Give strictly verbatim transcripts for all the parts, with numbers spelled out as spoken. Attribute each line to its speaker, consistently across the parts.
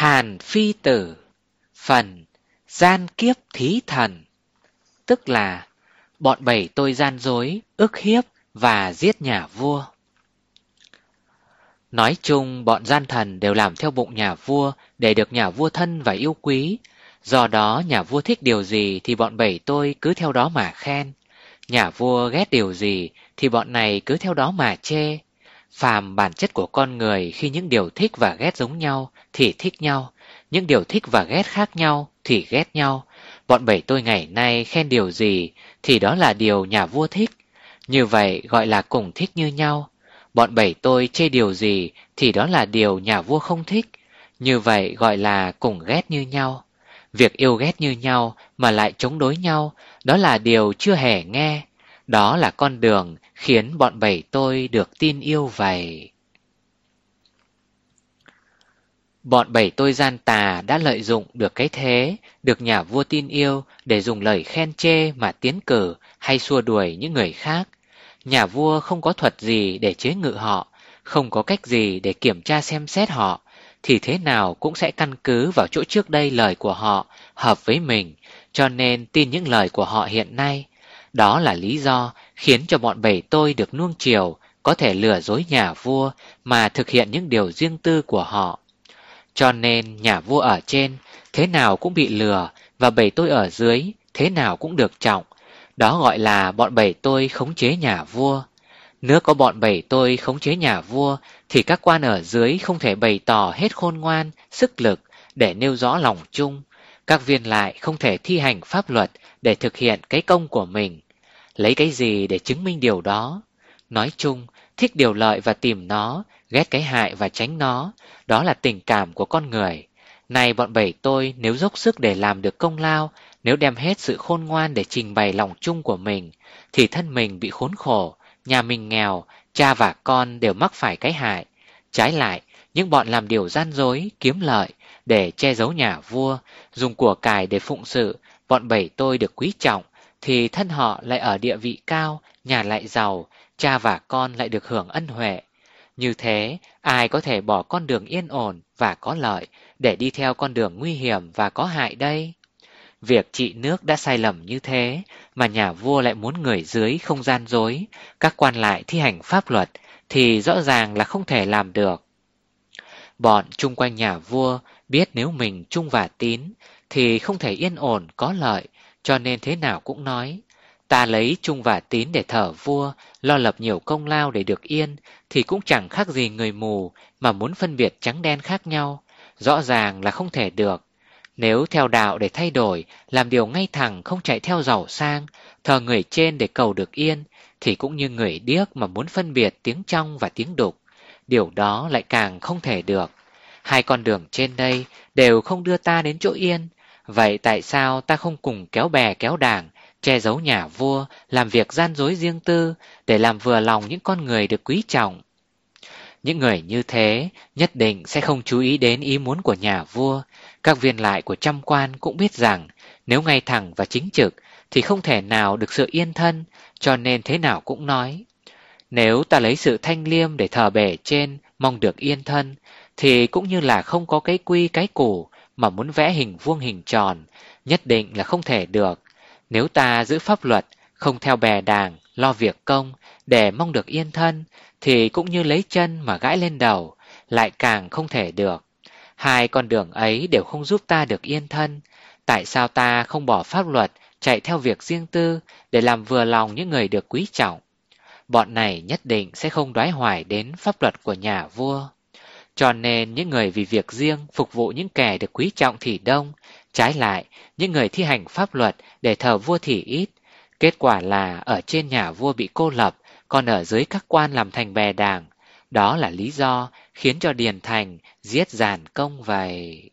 Speaker 1: Hàn Phi Tử, phần gian kiếp thí thần, tức là bọn bầy tôi gian dối, ức hiếp và giết nhà vua. Nói chung bọn gian thần đều làm theo bụng nhà vua để được nhà vua thân và yêu quý. Do đó nhà vua thích điều gì thì bọn bầy tôi cứ theo đó mà khen. Nhà vua ghét điều gì thì bọn này cứ theo đó mà chê. Phàm bản chất của con người khi những điều thích và ghét giống nhau thì thích nhau, những điều thích và ghét khác nhau thì ghét nhau. Bọn bầy tôi ngày nay khen điều gì thì đó là điều nhà vua thích. Như vậy gọi là cùng thích như nhau. Bọn bầy tôi chê điều gì thì đó là điều nhà vua không thích. Như vậy gọi là cùng ghét như nhau. Việc yêu ghét như nhau mà lại chống đối nhau, đó là điều chưa hề nghe. Đó là con đường khiến bọn bầy tôi được tin yêu vậy. Bọn bầy tôi gian tà đã lợi dụng được cái thế, được nhà vua tin yêu để dùng lời khen chê mà tiến cử hay xua đuổi những người khác. Nhà vua không có thuật gì để chế ngự họ, không có cách gì để kiểm tra xem xét họ, thì thế nào cũng sẽ căn cứ vào chỗ trước đây lời của họ hợp với mình, cho nên tin những lời của họ hiện nay. Đó là lý do khiến cho bọn bầy tôi được nuông chiều, có thể lừa dối nhà vua mà thực hiện những điều riêng tư của họ. Cho nên nhà vua ở trên thế nào cũng bị lừa và bầy tôi ở dưới thế nào cũng được trọng. Đó gọi là bọn bầy tôi khống chế nhà vua. Nếu có bọn bầy tôi khống chế nhà vua thì các quan ở dưới không thể bày tỏ hết khôn ngoan, sức lực để nêu rõ lòng chung. Các viên lại không thể thi hành pháp luật để thực hiện cái công của mình. Lấy cái gì để chứng minh điều đó? Nói chung, thích điều lợi và tìm nó, ghét cái hại và tránh nó, đó là tình cảm của con người. Này bọn bầy tôi nếu dốc sức để làm được công lao, nếu đem hết sự khôn ngoan để trình bày lòng chung của mình, thì thân mình bị khốn khổ, nhà mình nghèo, cha và con đều mắc phải cái hại. Trái lại, những bọn làm điều gian dối, kiếm lợi để che giấu nhà vua, dùng của cải để phụng sự, bọn bầy tôi được quý trọng, thì thân họ lại ở địa vị cao, nhà lại giàu, cha và con lại được hưởng ân huệ. Như thế, ai có thể bỏ con đường yên ổn và có lợi để đi theo con đường nguy hiểm và có hại đây? Việc trị nước đã sai lầm như thế, mà nhà vua lại muốn người dưới không gian dối, các quan lại thi hành pháp luật, thì rõ ràng là không thể làm được. Bọn chung quanh nhà vua biết nếu mình trung và tín, thì không thể yên ổn có lợi, cho nên thế nào cũng nói. Ta lấy trung và tín để thờ vua, lo lập nhiều công lao để được yên, thì cũng chẳng khác gì người mù mà muốn phân biệt trắng đen khác nhau. Rõ ràng là không thể được. Nếu theo đạo để thay đổi, làm điều ngay thẳng không chạy theo giàu sang, thờ người trên để cầu được yên, thì cũng như người điếc mà muốn phân biệt tiếng trong và tiếng đục. Điều đó lại càng không thể được. Hai con đường trên đây đều không đưa ta đến chỗ yên. Vậy tại sao ta không cùng kéo bè kéo đảng, che giấu nhà vua, làm việc gian dối riêng tư, để làm vừa lòng những con người được quý trọng? Những người như thế nhất định sẽ không chú ý đến ý muốn của nhà vua. Các viên lại của trăm quan cũng biết rằng nếu ngay thẳng và chính trực thì không thể nào được sự yên thân, cho nên thế nào cũng nói. Nếu ta lấy sự thanh liêm để thờ bề trên mong được yên thân, thì cũng như là không có cái quy cái củ mà muốn vẽ hình vuông hình tròn, nhất định là không thể được. Nếu ta giữ pháp luật, không theo bè đảng, lo việc công để mong được yên thân, thì cũng như lấy chân mà gãi lên đầu, lại càng không thể được. Hai con đường ấy đều không giúp ta được yên thân. Tại sao ta không bỏ pháp luật, chạy theo việc riêng tư để làm vừa lòng những người được quý trọng? Bọn này nhất định sẽ không đoái hoài đến pháp luật của nhà vua. Cho nên những người vì việc riêng phục vụ những kẻ được quý trọng thì đông. Trái lại, những người thi hành pháp luật để thờ vua thì ít. Kết quả là ở trên nhà vua bị cô lập, còn ở dưới các quan làm thành bè đảng. Đó là lý do khiến cho Điền Thành giết Giàn Công vậy.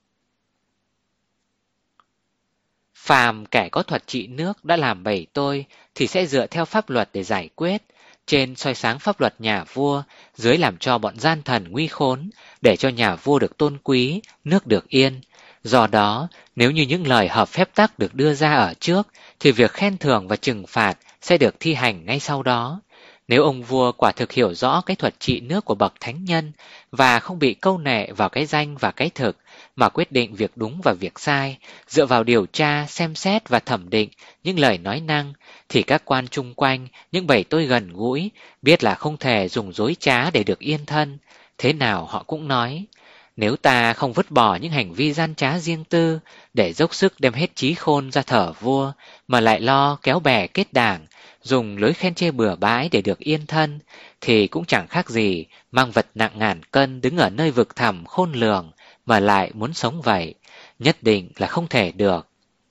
Speaker 1: Phàm kẻ có thuật trị nước đã làm bầy tôi thì sẽ dựa theo pháp luật để giải quyết. Trên soi sáng pháp luật nhà vua, dưới làm cho bọn gian thần nguy khốn, để cho nhà vua được tôn quý, nước được yên. Do đó, nếu như những lời hợp phép tắc được đưa ra ở trước, thì việc khen thưởng và trừng phạt sẽ được thi hành ngay sau đó. Nếu ông vua quả thực hiểu rõ cái thuật trị nước của bậc thánh nhân và không bị câu nệ vào cái danh và cái thực mà quyết định việc đúng và việc sai, dựa vào điều tra, xem xét và thẩm định những lời nói năng, thì các quan chung quanh, những bầy tôi gần gũi, biết là không thể dùng dối trá để được yên thân. Thế nào họ cũng nói, nếu ta không vứt bỏ những hành vi gian trá riêng tư để dốc sức đem hết trí khôn ra thở vua, mà lại lo kéo bè kết đảng, dùng lưới khen chê bừa bãi để được yên thân, thì cũng chẳng khác gì mang vật nặng ngàn cân đứng ở nơi vực thẳm khôn lường mà lại muốn sống vậy, nhất định là không thể được.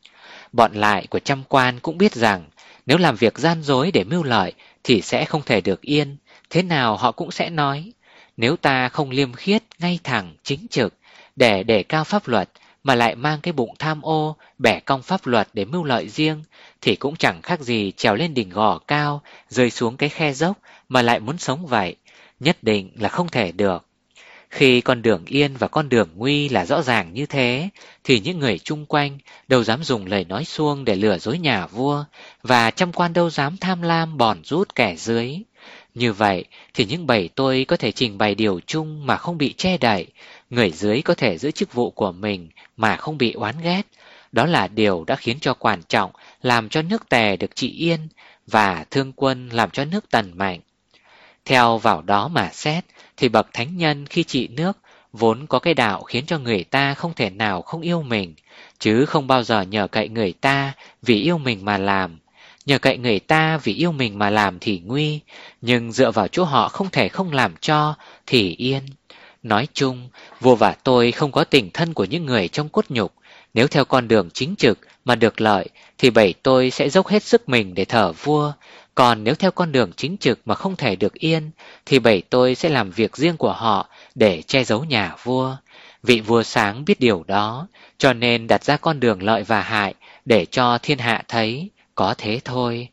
Speaker 1: Bọn lại của trăm quan cũng biết rằng nếu làm việc gian dối để mưu lợi thì sẽ không thể được yên, thế nào họ cũng sẽ nói, nếu ta không liêm khiết, ngay thẳng, chính trực để đề cao pháp luật mà lại mang cái bụng tham ô, bẻ cong pháp luật để mưu lợi riêng, thì cũng chẳng khác gì trèo lên đỉnh gò cao, rơi xuống cái khe dốc mà lại muốn sống vậy, nhất định là không thể được. Khi con đường yên và con đường nguy là rõ ràng như thế, thì những người chung quanh đâu dám dùng lời nói suông để lừa dối nhà vua, và trăm quan đâu dám tham lam bòn rút kẻ dưới. Như vậy thì những bầy tôi có thể trình bày điều chung mà không bị che đậy, người dưới có thể giữ chức vụ của mình mà không bị oán ghét. Đó là điều đã khiến cho Quản Trọng làm cho nước Tề được trị yên, và Thương Quân làm cho nước Tần mạnh. Theo vào đó mà xét, thì bậc thánh nhân khi trị nước vốn có cái đạo khiến cho người ta không thể nào không yêu mình, chứ không bao giờ nhờ cậy người ta vì yêu mình mà làm. Nhờ cậy người ta vì yêu mình mà làm thì nguy, nhưng dựa vào chỗ họ không thể không làm cho thì yên. Nói chung, vua và tôi không có tình thân của những người trong cốt nhục. Nếu theo con đường chính trực mà được lợi thì bầy tôi sẽ dốc hết sức mình để thờ vua. Còn nếu theo con đường chính trực mà không thể được yên thì bầy tôi sẽ làm việc riêng của họ để che giấu nhà vua. Vị vua sáng biết điều đó, cho nên đặt ra con đường lợi và hại để cho thiên hạ thấy, có thế thôi.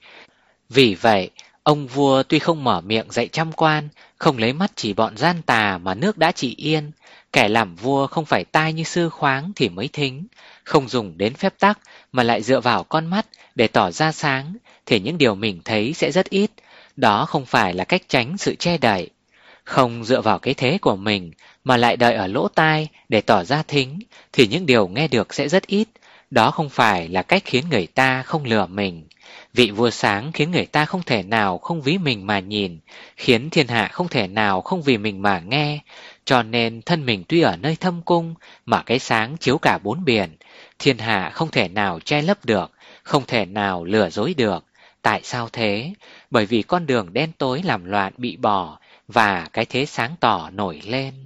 Speaker 1: Vì vậy, ông vua tuy không mở miệng dạy trăm quan, không lấy mắt chỉ bọn gian tà mà nước đã trị yên. Kẻ làm vua không phải tai như sư khoáng thì mới thính, không dùng đến phép tắc mà lại dựa vào con mắt để tỏ ra sáng, thì những điều mình thấy sẽ rất ít. Đó không phải là cách tránh sự che đậy. Không dựa vào cái thế của mình mà lại đợi ở lỗ tai để tỏ ra thính, thì những điều nghe được sẽ rất ít. Đó không phải là cách khiến người ta không lừa mình. Vị vua sáng khiến người ta không thể nào không ví mình mà nhìn, khiến thiên hạ không thể nào không vì mình mà nghe. Cho nên thân mình tuy ở nơi thâm cung, mà cái sáng chiếu cả bốn biển, thiên hạ không thể nào che lấp được, không thể nào lừa dối được. Tại sao thế? Bởi vì con đường đen tối làm loạn bị bỏ, và cái thế sáng tỏ nổi lên.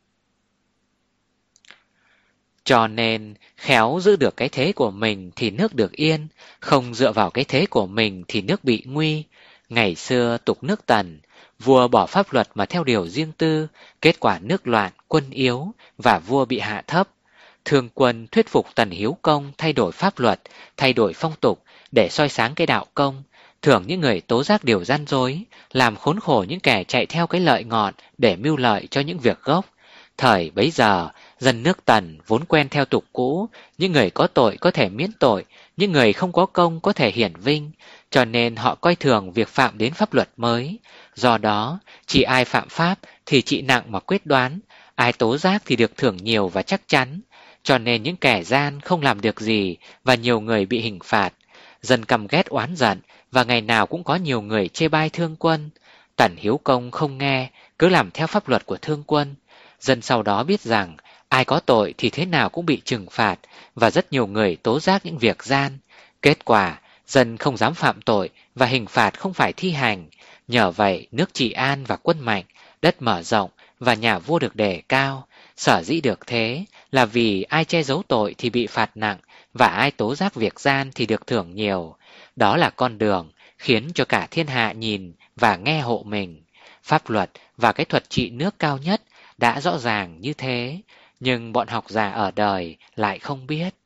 Speaker 1: Cho nên, khéo giữ được cái thế của mình thì nước được yên, không dựa vào cái thế của mình thì nước bị nguy. Ngày xưa tục nước Tần, vua bỏ pháp luật mà theo điều riêng tư, kết quả nước loạn, quân yếu, và vua bị hạ thấp. Thương Quân thuyết phục Tần Hiếu Công thay đổi pháp luật, thay đổi phong tục để soi sáng cái đạo công, thưởng những người tố giác điều gian dối, làm khốn khổ những kẻ chạy theo cái lợi ngọn để mưu lợi cho những việc gốc. Thời bấy giờ, dân nước Tần vốn quen theo tục cũ, những người có tội có thể miễn tội, những người không có công có thể hiển vinh, cho nên họ coi thường việc phạm đến pháp luật mới. Do đó, chỉ ai phạm pháp thì trị nặng mà quyết đoán, ai tố giác thì được thưởng nhiều và chắc chắn. Cho nên những kẻ gian không làm được gì và nhiều người bị hình phạt. Dân căm ghét oán giận và ngày nào cũng có nhiều người chê bai Thương Quân. Tần Hiếu Công không nghe, cứ làm theo pháp luật của Thương Quân. Dân sau đó biết rằng ai có tội thì thế nào cũng bị trừng phạt, và rất nhiều người tố giác những việc gian. Kết quả, dân không dám phạm tội và hình phạt không phải thi hành. Nhờ vậy, nước trị an và quân mạnh, đất mở rộng và nhà vua được đề cao. Sở dĩ được thế là vì ai che giấu tội thì bị phạt nặng, và ai tố giác việc gian thì được thưởng nhiều. Đó là con đường khiến cho cả thiên hạ nhìn và nghe hộ mình. Pháp luật và cái thuật trị nước cao nhất đã rõ ràng như thế, nhưng bọn học giả ở đời lại không biết.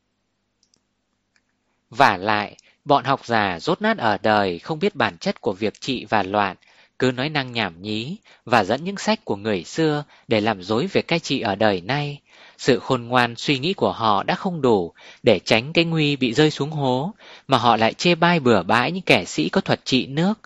Speaker 1: Vả lại, bọn học giả dốt nát ở đời không biết bản chất của việc trị và loạn, cứ nói năng nhảm nhí và dẫn những sách của người xưa để làm dối về cai trị ở đời nay. Sự khôn ngoan suy nghĩ của họ đã không đủ để tránh cái nguy bị rơi xuống hố, mà họ lại chê bai bừa bãi những kẻ sĩ có thuật trị nước.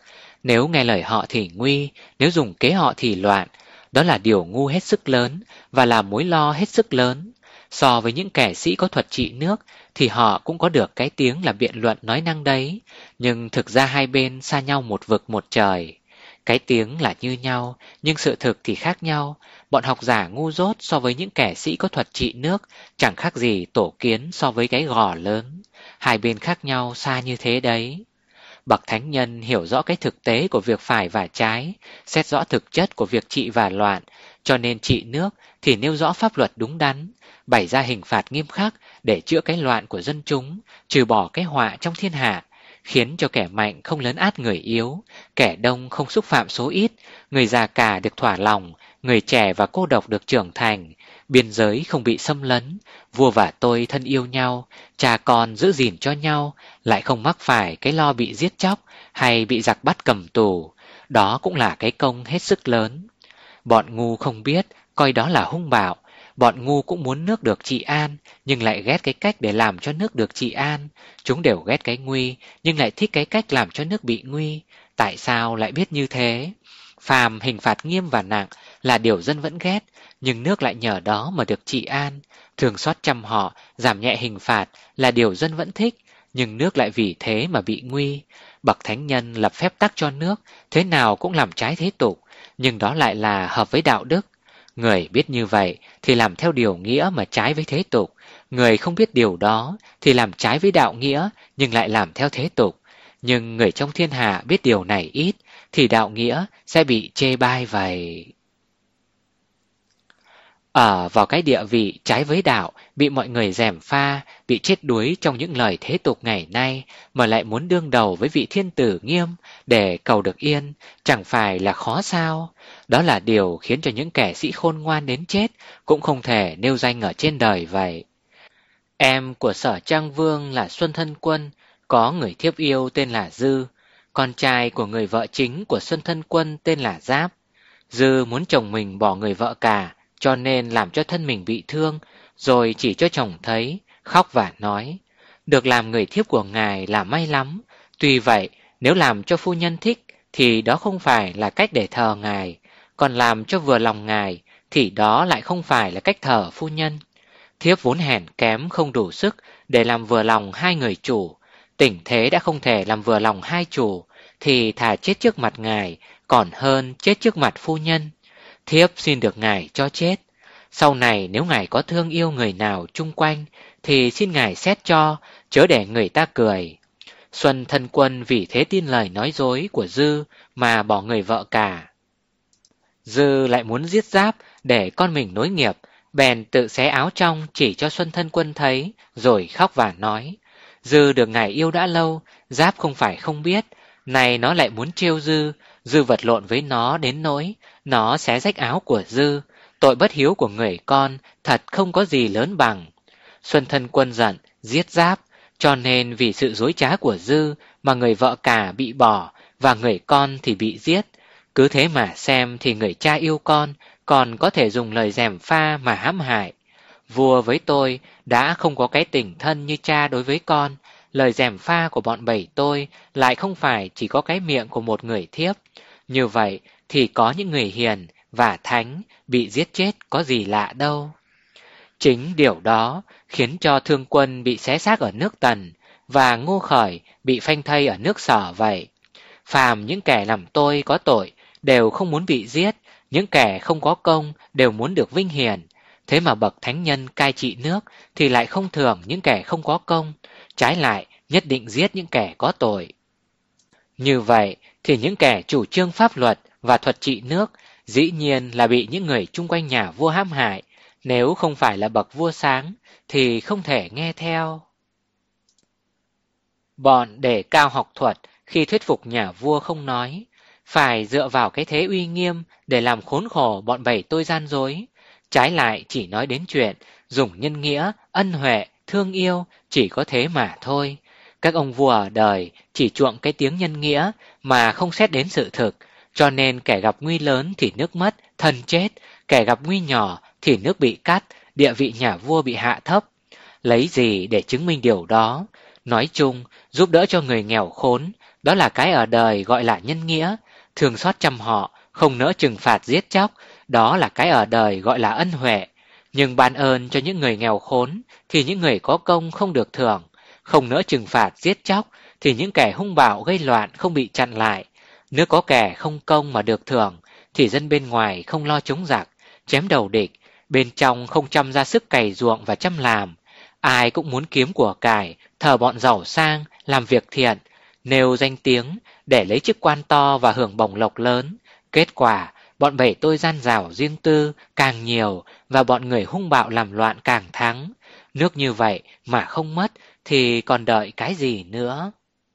Speaker 1: Nếu nghe lời họ thì nguy, nếu dùng kế họ thì loạn. Đó là điều ngu hết sức lớn và là mối lo hết sức lớn. So với những kẻ sĩ có thuật trị nước thì họ cũng có được cái tiếng là biện luận nói năng đấy, nhưng thực ra hai bên xa nhau một vực một trời. Cái tiếng là như nhau, nhưng sự thực thì khác nhau. Bọn học giả ngu dốt so với những kẻ sĩ có thuật trị nước chẳng khác gì tổ kiến so với cái gò lớn. Hai bên khác nhau xa như thế đấy. Bậc thánh nhân hiểu rõ cái thực tế của việc phải và trái, xét rõ thực chất của việc trị và loạn, cho nên trị nước thì nêu rõ pháp luật đúng đắn, bày ra hình phạt nghiêm khắc để chữa cái loạn của dân chúng, trừ bỏ cái họa trong thiên hạ, khiến cho kẻ mạnh không lấn át người yếu, kẻ đông không xúc phạm số ít, người già cả được thỏa lòng, người trẻ và cô độc được trưởng thành, biên giới không bị xâm lấn, vua và tôi thân yêu nhau, cha con giữ gìn cho nhau, lại không mắc phải cái lo bị giết chóc hay bị giặc bắt cầm tù. Đó cũng là cái công hết sức lớn. Bọn ngu không biết, coi đó là hung bạo. Bọn ngu cũng muốn nước được trị an, nhưng lại ghét cái cách để làm cho nước được trị an. Chúng đều ghét cái nguy, nhưng lại thích cái cách làm cho nước bị nguy. Tại sao lại biết như thế? Phàm hình phạt nghiêm và nặng là điều dân vẫn ghét, nhưng nước lại nhờ đó mà được trị an. Thường xót chăm họ, giảm nhẹ hình phạt là điều dân vẫn thích, nhưng nước lại vì thế mà bị nguy. Bậc thánh nhân lập phép tắc cho nước, thế nào cũng làm trái thế tục, nhưng đó lại là hợp với đạo đức. Người biết như vậy thì làm theo điều nghĩa mà trái với thế tục. Người không biết điều đó thì làm trái với đạo nghĩa nhưng lại làm theo thế tục. Nhưng người trong thiên hạ biết điều này ít thì đạo nghĩa sẽ bị chê bai vậy. Ở vào cái địa vị trái với đạo, bị mọi người gièm pha, bị chết đuối trong những lời thế tục ngày nay, mà lại muốn đương đầu với vị thiên tử nghiêm để cầu được yên, chẳng phải là khó sao? Đó là điều khiến cho những kẻ sĩ khôn ngoan đến chết cũng không thể nêu danh ở trên đời vậy. Em của Sở Trang Vương là Xuân Thân Quân, có người thiếp yêu tên là Dư, con trai của người vợ chính của Xuân Thân Quân tên là Giáp. Dư muốn chồng mình bỏ người vợ cả, cho nên làm cho thân mình bị thương, rồi chỉ cho chồng thấy, khóc và nói, được làm người thiếp của ngài là may lắm. Tuy vậy, nếu làm cho phu nhân thích, thì đó không phải là cách để thờ ngài, còn làm cho vừa lòng ngài, thì đó lại không phải là cách thờ phu nhân. Thiếp vốn hèn kém không đủ sức để làm vừa lòng hai người chủ, tình thế đã không thể làm vừa lòng hai chủ, thì thà chết trước mặt ngài, còn hơn chết trước mặt phu nhân. Thiếp xin được ngài cho chết. Sau này nếu ngài có thương yêu người nào chung quanh, thì xin ngài xét cho, chớ để người ta cười. Xuân Thân Quân vì thế tin lời nói dối của Dư mà bỏ người vợ cả. Dư lại muốn giết Giáp để con mình nối nghiệp, bèn tự xé áo trong chỉ cho Xuân Thân Quân thấy, rồi khóc và nói, Dư được ngài yêu đã lâu, Giáp không phải không biết, này nó lại muốn trêu Dư. Dư vật lộn với nó đến nỗi nó xé rách áo của Dư. Tội bất hiếu của người con thật không có gì lớn bằng. Xuân Thân Quân giận giết Giáp, cho nên vì sự dối trá của Dư mà người vợ cả bị bỏ và người con thì bị giết. Cứ thế mà xem thì người cha yêu con còn có thể dùng lời gièm pha mà hãm hại. Vua với tôi đã không có cái tình thân như cha đối với con, lời gièm pha của bọn bầy tôi lại không phải chỉ có cái miệng của một người thiếp. Như vậy thì có những người hiền và thánh bị giết chết có gì lạ đâu. Chính điều đó khiến cho Thương Quân bị xé xác ở nước Tần và Ngô Khởi bị phanh thây ở nước Sở vậy. Phàm những kẻ làm tôi có tội đều không muốn bị giết, những kẻ không có công đều muốn được vinh hiển. Thế mà bậc thánh nhân cai trị nước thì lại không thưởng những kẻ không có công, trái lại nhất định giết những kẻ có tội. Như vậy thì những kẻ chủ trương pháp luật và thuật trị nước dĩ nhiên là bị những người chung quanh nhà vua hãm hại, nếu không phải là bậc vua sáng thì không thể nghe theo. Bọn đề cao học thuật khi thuyết phục nhà vua không nói, phải dựa vào cái thế uy nghiêm để làm khốn khổ bọn bầy tôi gian dối. Trái lại chỉ nói đến chuyện dùng nhân nghĩa, ân huệ, thương yêu, chỉ có thế mà thôi. Các ông vua ở đời chỉ chuộng cái tiếng nhân nghĩa mà không xét đến sự thực, cho nên kẻ gặp nguy lớn thì nước mất, thân chết, kẻ gặp nguy nhỏ thì nước bị cắt, địa vị nhà vua bị hạ thấp. Lấy gì để chứng minh điều đó? Nói chung, giúp đỡ cho người nghèo khốn, Đó là cái ở đời gọi là nhân nghĩa, thương xót chăm họ, không nỡ trừng phạt giết chóc, đó là cái ở đời gọi là ân huệ. Nhưng ban ơn cho những người nghèo khốn thì những người có công không được thưởng, không nỡ trừng phạt giết chóc thì những kẻ hung bạo gây loạn không bị chặn lại. Nếu có kẻ không công mà được thưởng thì dân bên ngoài không lo chống giặc, chém đầu địch, bên trong không chăm ra sức cày ruộng và chăm làm. Ai cũng muốn kiếm của cải, thờ bọn giàu sang, làm việc thiện, nêu danh tiếng để lấy chức quan to và hưởng bổng lộc lớn. Kết quả, bọn bầy tôi gian dảo riêng tư càng nhiều và bọn người hung bạo làm loạn càng thắng. Nước như vậy mà không mất thì còn đợi cái gì nữa?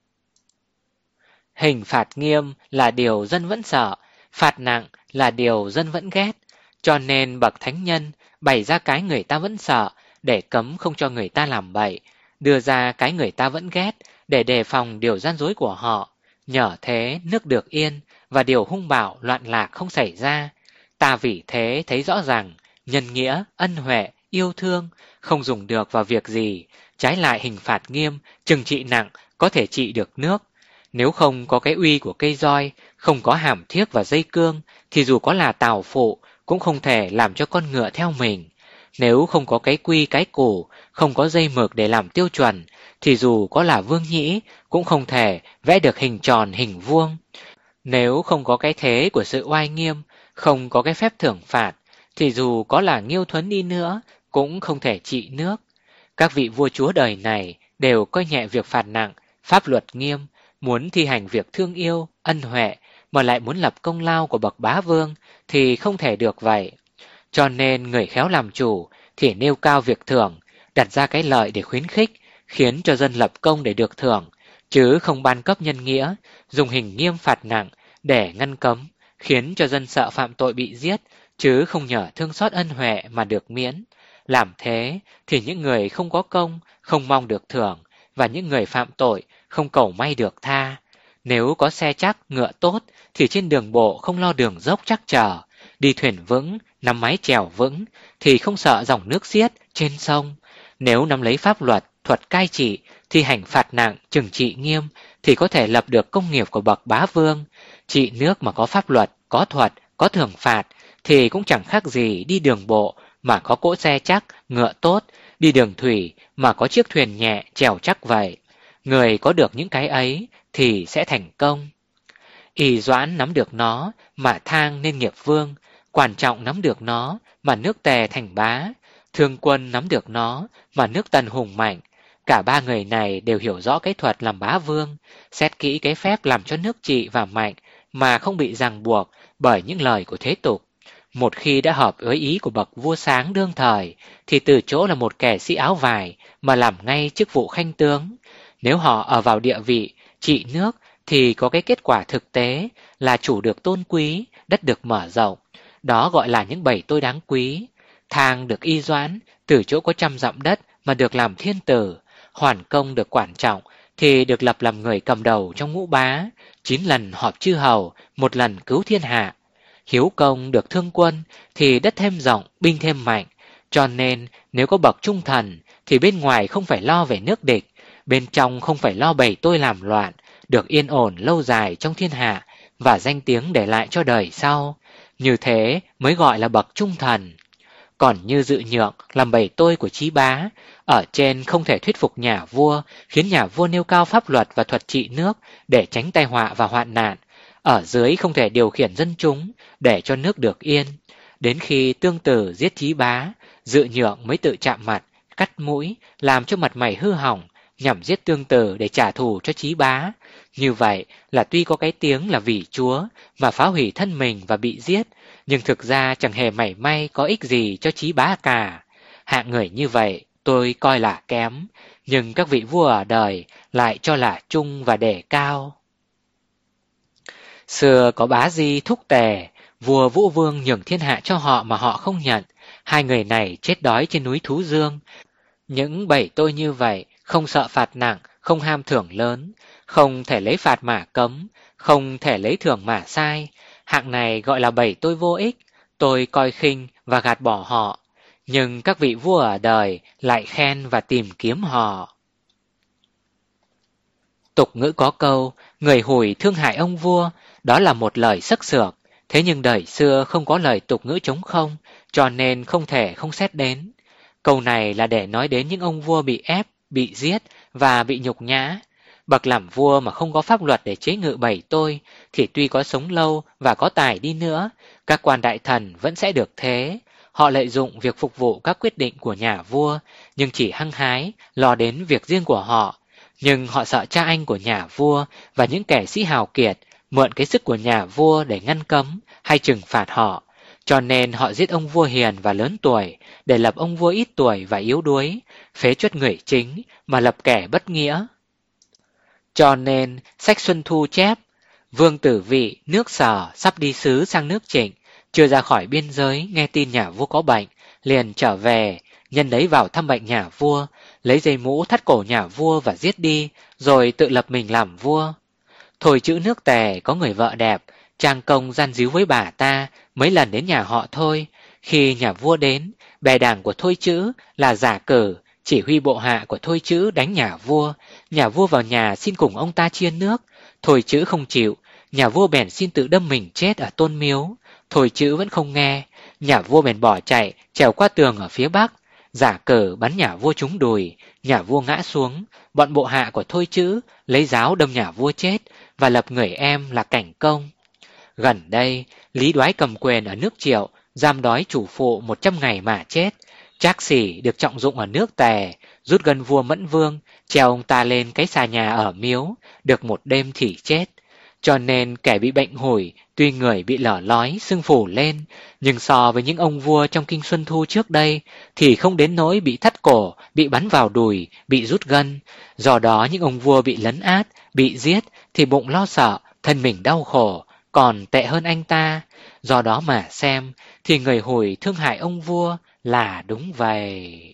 Speaker 1: Hình phạt nghiêm là điều dân vẫn sợ, phạt nặng là điều dân vẫn ghét. Cho nên bậc thánh nhân bày ra cái người ta vẫn sợ để cấm không cho người ta làm bậy, đưa ra cái người ta vẫn ghét để đề phòng điều gian dối của họ. Nhờ thế nước được yên và điều hung bạo loạn lạc không xảy ra. Ta vì thế thấy rõ ràng nhân nghĩa, ân huệ, yêu thương không dùng được vào việc gì, trái lại hình phạt nghiêm, trừng trị nặng có thể trị được nước. Nếu không có cái uy của cây roi, không có hàm thiếc và dây cương, thì dù có là tào phụ cũng không thể làm cho con ngựa theo mình. Nếu không có cái quy cái củ, không có dây mực để làm tiêu chuẩn, thì dù có là vương nhĩ cũng không thể vẽ được hình tròn hình vuông. Nếu không có cái thế của sự oai nghiêm, không có cái phép thưởng phạt, thì dù có là Nghiêu Thuấn đi nữa cũng không thể trị nước. Các vị vua chúa đời này đều coi nhẹ việc phạt nặng, pháp luật nghiêm, muốn thi hành việc thương yêu, ân huệ mà lại muốn lập công lao của bậc bá vương thì không thể được vậy. Cho nên người khéo làm chủ thì nêu cao việc thưởng, đặt ra cái lợi để khuyến khích, khiến cho dân lập công để được thưởng, chứ không ban cấp nhân nghĩa, dùng hình nghiêm phạt nặng để ngăn cấm, khiến cho dân sợ phạm tội bị giết, chứ không nhờ thương xót ân huệ mà được miễn. Làm thế thì những người không có công không mong được thưởng, và những người phạm tội không cầu may được tha. Nếu có xe chắc, ngựa tốt thì trên đường bộ không lo đường dốc chắc trở, đi thuyền vững, nắm mái chèo vững thì không sợ dòng nước xiết trên sông. Nếu nắm lấy pháp luật, thuật cai trị, thi hành phạt nặng, trừng trị nghiêm thì có thể lập được công nghiệp của bậc bá vương. Trị nước mà có pháp luật, có thuật, có thưởng phạt thì cũng chẳng khác gì đi đường bộ mà có cỗ xe chắc, ngựa tốt, đi đường thủy mà có chiếc thuyền nhẹ, chèo chắc vậy. Người có được những cái ấy thì sẽ thành công. Y Doãn nắm được nó mà Thang nên nghiệp vương, Quản Trọng nắm được nó mà nước Tề thành bá, Thương Quân nắm được nó mà nước Tần hùng mạnh. Cả ba người này đều hiểu rõ cái thuật làm bá vương, xét kỹ cái phép làm cho nước trị và mạnh mà không bị ràng buộc bởi những lời của thế tục. Một khi đã hợp với ý của bậc vua sáng đương thời thì từ chỗ là một kẻ sĩ áo vải mà làm ngay chức vụ khanh tướng. Nếu họ ở vào địa vị trị nước thì có cái kết quả thực tế là chủ được tôn quý, đất được mở rộng. Đó gọi là những bầy tôi đáng quý. Thang được Y Doãn từ chỗ có trăm dặm đất mà được làm thiên tử. Hoàn Công được Quản Trọng thì được lập làm người cầm đầu trong ngũ bá, chín lần họp chư hầu, một lần cứu thiên hạ. Hiếu Công được Thương Quân thì đất thêm rộng, binh thêm mạnh. Cho nên nếu có bậc trung thần thì bên ngoài không phải lo về nước địch, bên trong không phải lo bầy tôi làm loạn, được yên ổn lâu dài trong thiên hạ và danh tiếng để lại cho đời sau. Như thế mới gọi là bậc trung thần. Còn như Dự Nhượng làm bầy tôi của Chí Bá, ở trên không thể thuyết phục nhà vua, khiến nhà vua nêu cao pháp luật và thuật trị nước để tránh tai họa và hoạn nạn. Ở dưới không thể điều khiển dân chúng để cho nước được yên. Đến khi Tương Tử giết Chí Bá, Dự Nhượng mới tự chạm mặt, cắt mũi, làm cho mặt mày hư hỏng, nhằm giết Tương Tử để trả thù cho Chí Bá. Như vậy là tuy có cái tiếng là vì chúa mà phá hủy thân mình và bị giết, nhưng thực ra chẳng hề mảy may có ích gì cho Chí Bá cả. Hạng người như vậy tôi coi là kém, nhưng các vị vua ở đời lại cho là trung và đề cao. Xưa có Bá Di thúc Tề, vua Vũ Vương nhường thiên hạ cho họ mà họ không nhận. Hai người này chết đói trên núi Thú Dương. Những bầy tôi như vậy không sợ phạt nặng, không ham thưởng lớn, không thể lấy phạt mà cấm, không thể lấy thưởng mà sai. Hạng này gọi là bầy tôi vô ích, tôi coi khinh và gạt bỏ họ. Nhưng các vị vua ở đời lại khen và tìm kiếm họ. Tục ngữ có câu, người hùi thương hại ông vua, đó là một lời sắc sược. Thế nhưng đời xưa không có lời tục ngữ trống không, cho nên không thể không xét đến. Câu này là để nói đến những ông vua bị ép, bị giết và bị nhục nhã. Bậc làm vua mà không có pháp luật để chế ngự bầy tôi, thì tuy có sống lâu và có tài đi nữa, các quan đại thần vẫn sẽ được thế. Họ lợi dụng việc phục vụ các quyết định của nhà vua, nhưng chỉ hăng hái, lo đến việc riêng của họ. Nhưng họ sợ cha anh của nhà vua và những kẻ sĩ hào kiệt mượn cái sức của nhà vua để ngăn cấm hay trừng phạt họ. Cho nên họ giết ông vua hiền và lớn tuổi để lập ông vua ít tuổi và yếu đuối, phế truất người chính mà lập kẻ bất nghĩa. Cho nên sách Xuân Thu chép, Vương Tử Vị nước Sở sắp đi sứ sang nước Trịnh, chưa ra khỏi biên giới nghe tin nhà vua có bệnh, liền trở về, nhân đấy vào thăm bệnh nhà vua, lấy dây mũ thắt cổ nhà vua và giết đi, rồi tự lập mình làm vua. Thôi chữ nước Tề có người vợ đẹp, trang công gian díu với bà ta, mấy lần đến nhà họ Thôi. Khi nhà vua đến, bè đảng của Thôi chữ là Giả Cử, chỉ huy bộ hạ của Thôi chữ đánh nhà vua. Nhà vua vào nhà xin cùng ông ta chia nước, Thôi chữ không chịu, nhà vua bèn xin tự đâm mình chết ở Tôn Miếu. Thôi chữ vẫn không nghe, nhà vua bèn bỏ chạy, trèo qua tường ở phía bắc. Giả Cử bắn nhà vua trúng đùi, nhà vua ngã xuống, bọn bộ hạ của Thôi chữ lấy giáo đâm nhà vua chết và lập người em là Cảnh Công. Gần đây, Lý Đoái cầm quyền ở nước Triệu, giam đói chủ phụ một trăm ngày mà chết. Trác Xỉ được trọng dụng ở nước Tề, rút gần vua Mẫn Vương, treo ông ta lên cái xà nhà ở miếu, được một đêm thì chết. Cho nên kẻ bị bệnh hủi, tuy người bị lở lói, sưng phù lên, nhưng so với những ông vua trong Kinh Xuân Thu trước đây, thì không đến nỗi bị thắt cổ, bị bắn vào đùi, bị rút gân. Do đó những ông vua bị lấn át, bị giết, thì bụng lo sợ, thân mình đau khổ, còn tệ hơn anh ta. Do đó mà xem, thì người hủi thương hại ông vua là đúng vậy.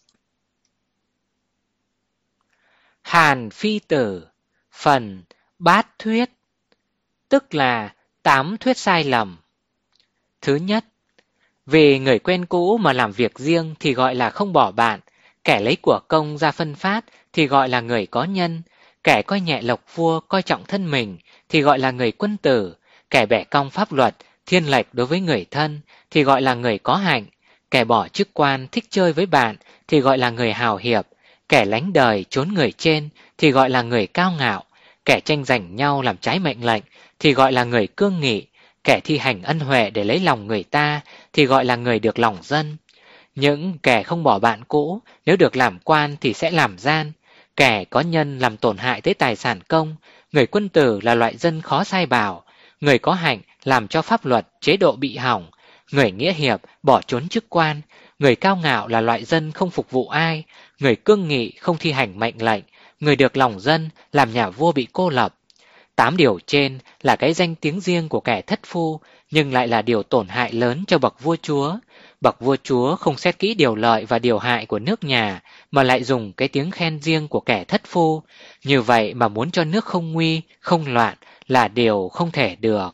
Speaker 1: Hàn Phi Tử, phần Bát Thuyết, tức là tám thuyết sai lầm. Thứ nhất, vì người quen cũ mà làm việc riêng thì gọi là không bỏ bạn, kẻ lấy của công ra phân phát thì gọi là người có nhân, kẻ coi nhẹ lộc vua coi trọng thân mình thì gọi là người quân tử, kẻ bẻ cong pháp luật, thiên lệch đối với người thân thì gọi là người có hạnh, kẻ bỏ chức quan thích chơi với bạn thì gọi là người hào hiệp, kẻ lánh đời trốn người trên thì gọi là người cao ngạo, kẻ tranh giành nhau làm trái mệnh lệnh thì gọi là người cương nghị, kẻ thi hành ân huệ để lấy lòng người ta thì gọi là người được lòng dân. Những kẻ không bỏ bạn cũ, nếu được làm quan thì sẽ làm gian, kẻ có nhân làm tổn hại tới tài sản công, người quân tử là loại dân khó sai bảo, người có hạnh làm cho pháp luật chế độ bị hỏng, người nghĩa hiệp bỏ trốn chức quan, người cao ngạo là loại dân không phục vụ ai, người cương nghị không thi hành mệnh lệnh, người được lòng dân làm nhà vua bị cô lập. Tám điều trên là cái danh tiếng riêng của kẻ thất phu, nhưng lại là điều tổn hại lớn cho bậc vua chúa. Bậc vua chúa không xét kỹ điều lợi và điều hại của nước nhà, mà lại dùng cái tiếng khen riêng của kẻ thất phu. Như vậy mà muốn cho nước không nguy, không loạn là điều không thể được.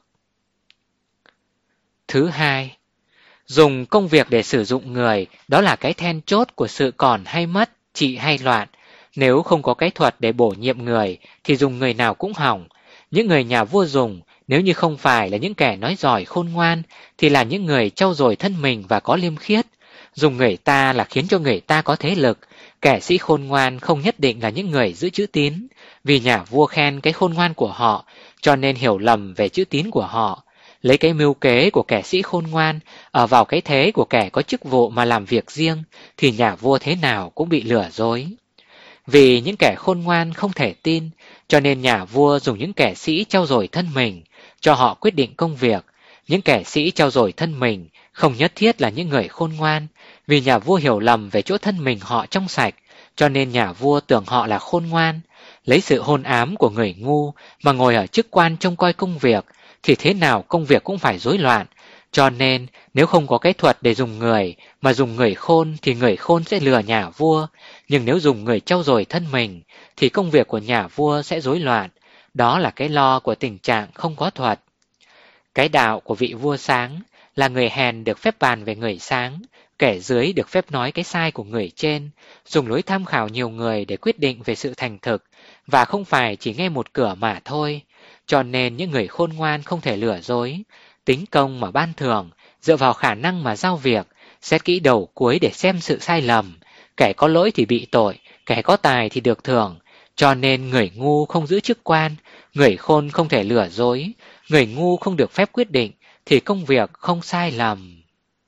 Speaker 1: Thứ hai, dùng công việc để sử dụng người, đó là cái then chốt của sự còn hay mất, trị hay loạn. Nếu không có cái thuật để bổ nhiệm người, thì dùng người nào cũng hỏng. Những người nhà vua dùng, nếu như không phải là những kẻ nói giỏi khôn ngoan, thì là những người trau dồi thân mình và có liêm khiết. Dùng người ta là khiến cho người ta có thế lực. Kẻ sĩ khôn ngoan không nhất định là những người giữ chữ tín, vì nhà vua khen cái khôn ngoan của họ, cho nên hiểu lầm về chữ tín của họ. Lấy cái mưu kế của kẻ sĩ khôn ngoan ở vào cái thế của kẻ có chức vụ mà làm việc riêng, thì nhà vua thế nào cũng bị lừa dối. Vì những kẻ khôn ngoan không thể tin, cho nên nhà vua dùng những kẻ sĩ trau dồi thân mình, cho họ quyết định công việc. Những kẻ sĩ trau dồi thân mình không nhất thiết là những người khôn ngoan, vì nhà vua hiểu lầm về chỗ thân mình họ trong sạch, cho nên nhà vua tưởng họ là khôn ngoan. Lấy sự hôn ám của người ngu mà ngồi ở chức quan trông coi công việc, thì thế nào công việc cũng phải rối loạn. Cho nên nếu không có cái thuật để dùng người, mà dùng người khôn thì người khôn sẽ lừa nhà vua. Nhưng nếu dùng người trau dồi thân mình, thì công việc của nhà vua sẽ rối loạn. Đó là cái lo của tình trạng không có thuật. Cái đạo của vị vua sáng là người hèn được phép bàn về người sáng, Kẻ dưới được phép nói cái sai của người trên, dùng lối tham khảo nhiều người để quyết định về sự thành thực, và không phải chỉ nghe một cửa mà thôi. Cho nên những người khôn ngoan không thể lừa dối, tính công mà ban thưởng, dựa vào khả năng mà giao việc, xét kỹ đầu cuối để xem sự sai lầm. Kẻ có lỗi thì bị tội, kẻ có tài thì được thưởng. Cho nên người ngu không giữ chức quan, người khôn không thể lừa dối, người ngu không được phép quyết định, thì công việc không sai lầm.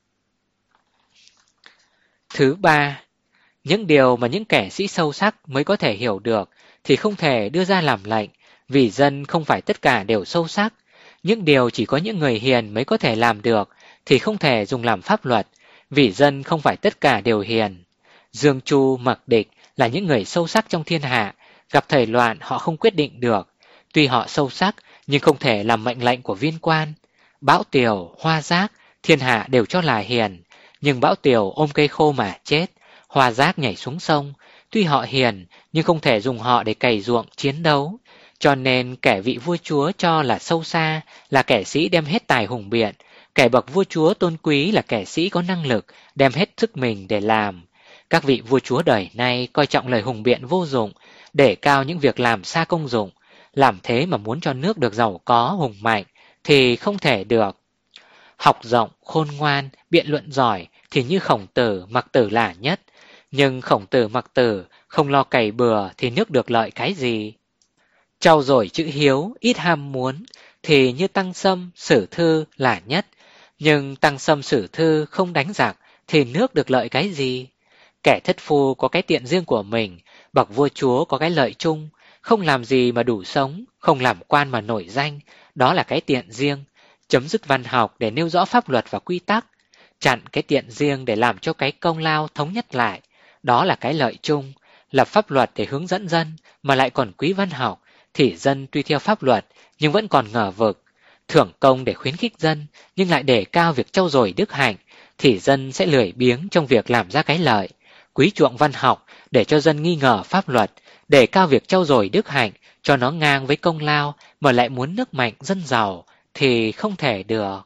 Speaker 1: Thứ ba, những điều mà những kẻ sĩ sâu sắc mới có thể hiểu được thì không thể đưa ra làm lệnh, vì dân không phải tất cả đều sâu sắc. Những điều chỉ có những người hiền mới có thể làm được thì không thể dùng làm pháp luật, vì dân không phải tất cả đều hiền. Dương Chu, Mặc Địch là những người sâu sắc trong thiên hạ, gặp thời loạn họ không quyết định được. Tuy họ sâu sắc nhưng không thể làm mệnh lệnh của viên quan. Bão Tiều, Hoa Giác, thiên hạ đều cho là hiền, nhưng Bão Tiều ôm cây khô mà chết, Hoa Giác nhảy xuống sông. Tuy họ hiền nhưng không thể dùng họ để cày ruộng chiến đấu. Cho nên kẻ vị vua chúa cho là sâu xa là kẻ sĩ đem hết tài hùng biện, kẻ bậc vua chúa tôn quý là kẻ sĩ có năng lực đem hết sức mình để làm. Các vị vua chúa đời nay coi trọng lời hùng biện vô dụng, để cao những việc làm xa công dụng. Làm thế mà muốn cho nước được giàu có hùng mạnh thì không thể được. Học rộng, khôn ngoan, biện luận giỏi thì như Khổng Tử, Mặc Tử là nhất. Nhưng Khổng Tử, Mặc Tử không lo cày bừa thì nước được lợi cái gì? Trau dồi chữ hiếu, ít ham muốn thì như Tăng Sâm, Sử Thư là nhất. Nhưng Tăng Sâm, Sử Thư không đánh giặc thì nước được lợi cái gì? Kẻ thất phu có cái tiện riêng của mình, bậc vua chúa có cái lợi chung. Không làm gì mà đủ sống, không làm quan mà nổi danh, đó là cái tiện riêng. Chấm dứt văn học để nêu rõ pháp luật và quy tắc, chặn cái tiện riêng để làm cho cái công lao thống nhất lại, đó là cái lợi chung. Lập pháp luật để hướng dẫn dân mà lại còn quý văn học thì dân tuy theo pháp luật nhưng vẫn còn ngờ vực. Thưởng công để khuyến khích dân nhưng lại để cao việc trau dồi đức hạnh thì dân sẽ lười biếng trong việc làm ra cái lợi. Quý chuộng văn học để cho dân nghi ngờ pháp luật, để cao việc trau dồi đức hạnh cho nó ngang với công lao mà lại muốn nước mạnh dân giàu thì không thể được.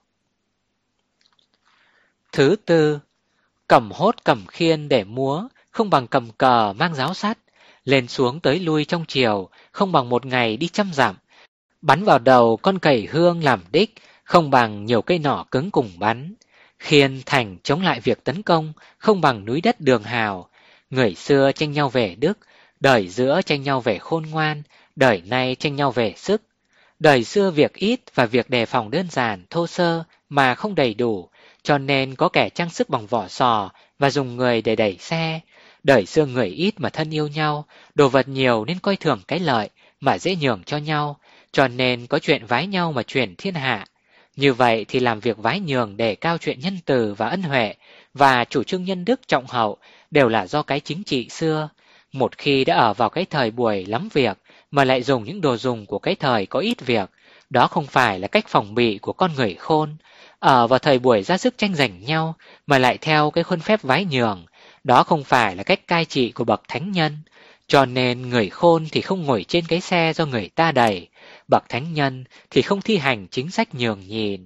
Speaker 1: Thứ tư, cầm hốt cầm khiên để múa không bằng cầm cờ mang giáo sắt, lên xuống tới lui trong chiều không bằng một ngày đi trăm dặm. Bắn vào đầu con cẩy hương làm đích không bằng nhiều cây nỏ cứng cùng bắn. Khiên thành chống lại việc tấn công không bằng núi đất đường hào. Người xưa tranh nhau về đức, đời giữa tranh nhau về khôn ngoan, đời nay tranh nhau về sức. Đời xưa việc ít và việc đề phòng đơn giản, thô sơ mà không đầy đủ, cho nên có kẻ trang sức bằng vỏ sò và dùng người để đẩy xe. Đời xưa người ít mà thân yêu nhau, đồ vật nhiều nên coi thường cái lợi mà dễ nhường cho nhau, cho nên có chuyện vái nhau mà truyền thiên hạ. Như vậy thì làm việc vái nhường để cao chuyện nhân từ và ân huệ và chủ trương nhân đức trọng hậu đều là do cái chính trị xưa. Một khi đã ở vào cái thời buổi lắm việc mà lại dùng những đồ dùng của cái thời có ít việc, đó không phải là cách phòng bị của con người khôn. Ở vào thời buổi ra sức tranh giành nhau mà lại theo cái khuôn phép vái nhường, đó không phải là cách cai trị của bậc thánh nhân. Cho nên người khôn thì không ngồi trên cái xe do người ta đẩy, bậc thánh nhân thì không thi hành chính sách nhường nhịn.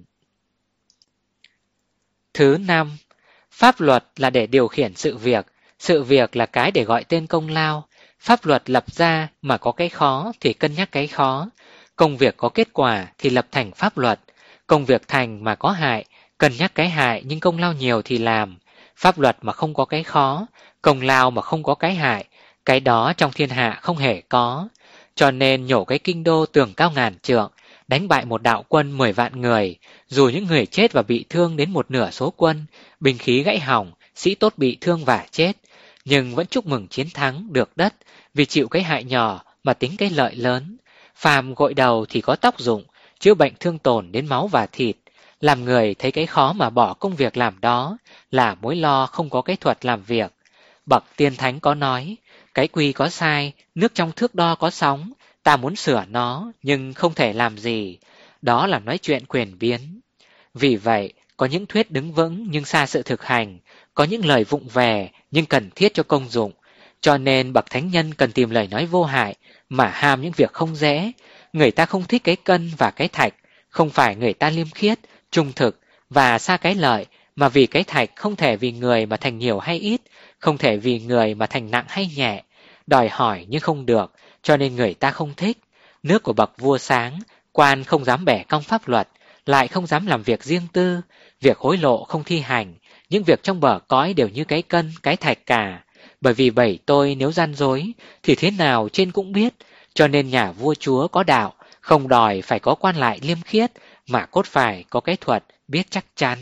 Speaker 1: Thứ năm, pháp luật là để điều khiển sự việc, sự việc là cái để gọi tên công lao. Pháp luật lập ra mà có cái khó thì cân nhắc cái khó, công việc có kết quả thì lập thành pháp luật, công việc thành mà có hại, cân nhắc cái hại nhưng công lao nhiều thì làm. Pháp luật mà không có cái khó, công lao mà không có cái hại, cái đó trong thiên hạ không hề có. Cho nên nhổ cái kinh đô tường cao ngàn trượng, đánh bại một đạo quân mười vạn người, dù những người chết và bị thương đến một nửa số quân, binh khí gãy hỏng, sĩ tốt bị thương và chết, nhưng vẫn chúc mừng chiến thắng được đất, vì chịu cái hại nhỏ mà tính cái lợi lớn. Phàm gội đầu thì có tóc dụng, chữa bệnh thương tổn đến máu và thịt. Làm người thấy cái khó mà bỏ công việc làm đó là mối lo không có cái thuật làm việc. Bậc tiên thánh có nói, cái quy có sai, nước trong thước đo có sóng, ta muốn sửa nó nhưng không thể làm gì. Đó là nói chuyện quyền biến. Vì vậy, có những thuyết đứng vững nhưng xa sự thực hành, có những lời vụng về nhưng cần thiết cho công dụng. Cho nên bậc thánh nhân cần tìm lời nói vô hại mà ham những việc không dễ. Người ta không thích cái cân và cái thạch, không phải người ta liêm khiết, trung thực và xa cái lợi mà vì cái thạch không thể vì người mà thành nhiều hay ít, không thể vì người mà thành nặng hay nhẹ, đòi hỏi nhưng không được, cho nên người ta không thích. Nước của bậc vua sáng, quan không dám bẻ cong pháp luật, lại không dám làm việc riêng tư, việc hối lộ không thi hành, những việc trong bờ cõi đều như cái cân, cái thạch cả. Bởi vì bảy tôi nếu gian dối, thì thế nào trên cũng biết, cho nên nhà vua chúa có đạo, không đòi phải có quan lại liêm khiết, mà cốt phải có cái thuật biết chắc chắn.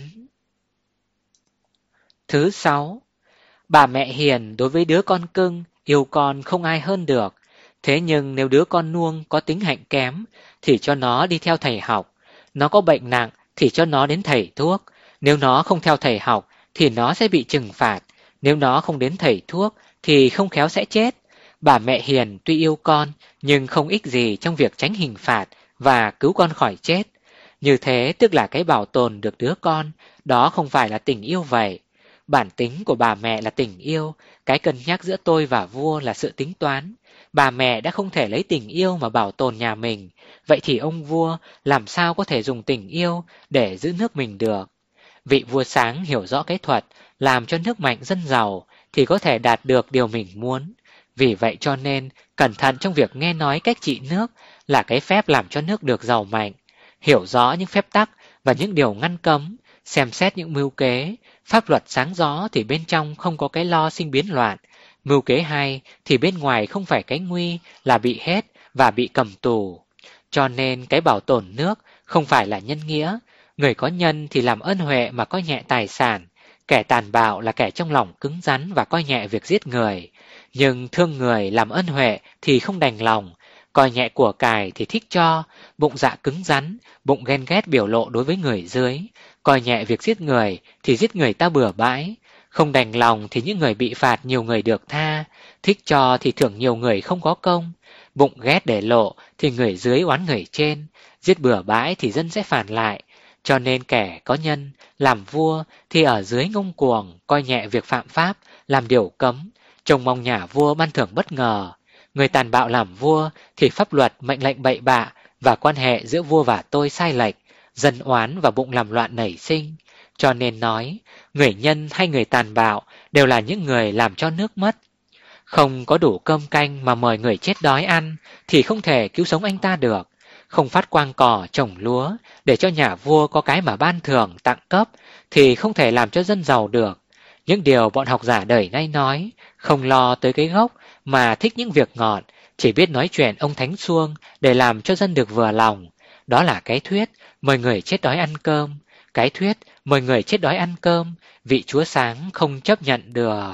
Speaker 1: Thứ sáu, bà mẹ hiền đối với đứa con cưng, yêu con không ai hơn được. Thế nhưng nếu đứa con nuông có tính hạnh kém, thì cho nó đi theo thầy học. Nó có bệnh nặng thì cho nó đến thầy thuốc. Nếu nó không theo thầy học thì nó sẽ bị trừng phạt. Nếu nó không đến thầy thuốc thì không khéo sẽ chết. Bà mẹ hiền tuy yêu con nhưng không ích gì trong việc tránh hình phạt và cứu con khỏi chết. Như thế tức là cái bảo tồn được đứa con, đó không phải là tình yêu vậy. Bản tính của bà mẹ là tình yêu, cái cân nhắc giữa tôi và vua là sự tính toán. Bà mẹ đã không thể lấy tình yêu mà bảo tồn nhà mình, vậy thì ông vua làm sao có thể dùng tình yêu để giữ nước mình được? Vị vua sáng hiểu rõ cái thuật, làm cho nước mạnh dân giàu, thì có thể đạt được điều mình muốn. Vì vậy cho nên, cẩn thận trong việc nghe nói cách trị nước là cái phép làm cho nước được giàu mạnh. Hiểu rõ những phép tắc và những điều ngăn cấm, xem xét những mưu kế, pháp luật sáng rõ thì bên trong không có cái lo sinh biến loạn. Mưu kế hay thì bên ngoài không phải cái nguy là bị hết và bị cầm tù. Cho nên cái bảo tồn nước không phải là nhân nghĩa. Người có nhân thì làm ân huệ mà coi nhẹ tài sản. Kẻ tàn bạo là kẻ trong lòng cứng rắn và coi nhẹ việc giết người. Nhưng thương người làm ân huệ thì không đành lòng. Coi nhẹ của cải thì thích cho, bụng dạ cứng rắn, bụng ghen ghét biểu lộ đối với người dưới. Coi nhẹ việc giết người thì giết người ta bừa bãi. Không đành lòng thì những người bị phạt nhiều người được tha, thích cho thì thưởng nhiều người không có công. Bụng ghét để lộ thì người dưới oán người trên, giết bừa bãi thì dân sẽ phản lại. Cho nên kẻ có nhân, làm vua thì ở dưới ngông cuồng, coi nhẹ việc phạm pháp, làm điều cấm, trông mong nhà vua ban thưởng bất ngờ. Người tàn bạo làm vua thì pháp luật mệnh lệnh bậy bạ và quan hệ giữa vua và tôi sai lệch, dân oán và bụng làm loạn nảy sinh. Cho nên nói, người nhân hay người tàn bạo đều là những người làm cho nước mất. Không có đủ cơm canh mà mời người chết đói ăn thì không thể cứu sống anh ta được. Không phát quang cỏ trồng lúa để cho nhà vua có cái mà ban thưởng tặng cấp thì không thể làm cho dân giàu được. Những điều bọn học giả đời nay nói, không lo tới cái gốc mà thích những việc ngọt, chỉ biết nói chuyện ông thánh suông để làm cho dân được vừa lòng. Đó là cái thuyết mời người chết đói ăn cơm. Cái thuyết mời người chết đói ăn cơm, vị chúa sáng không chấp nhận được.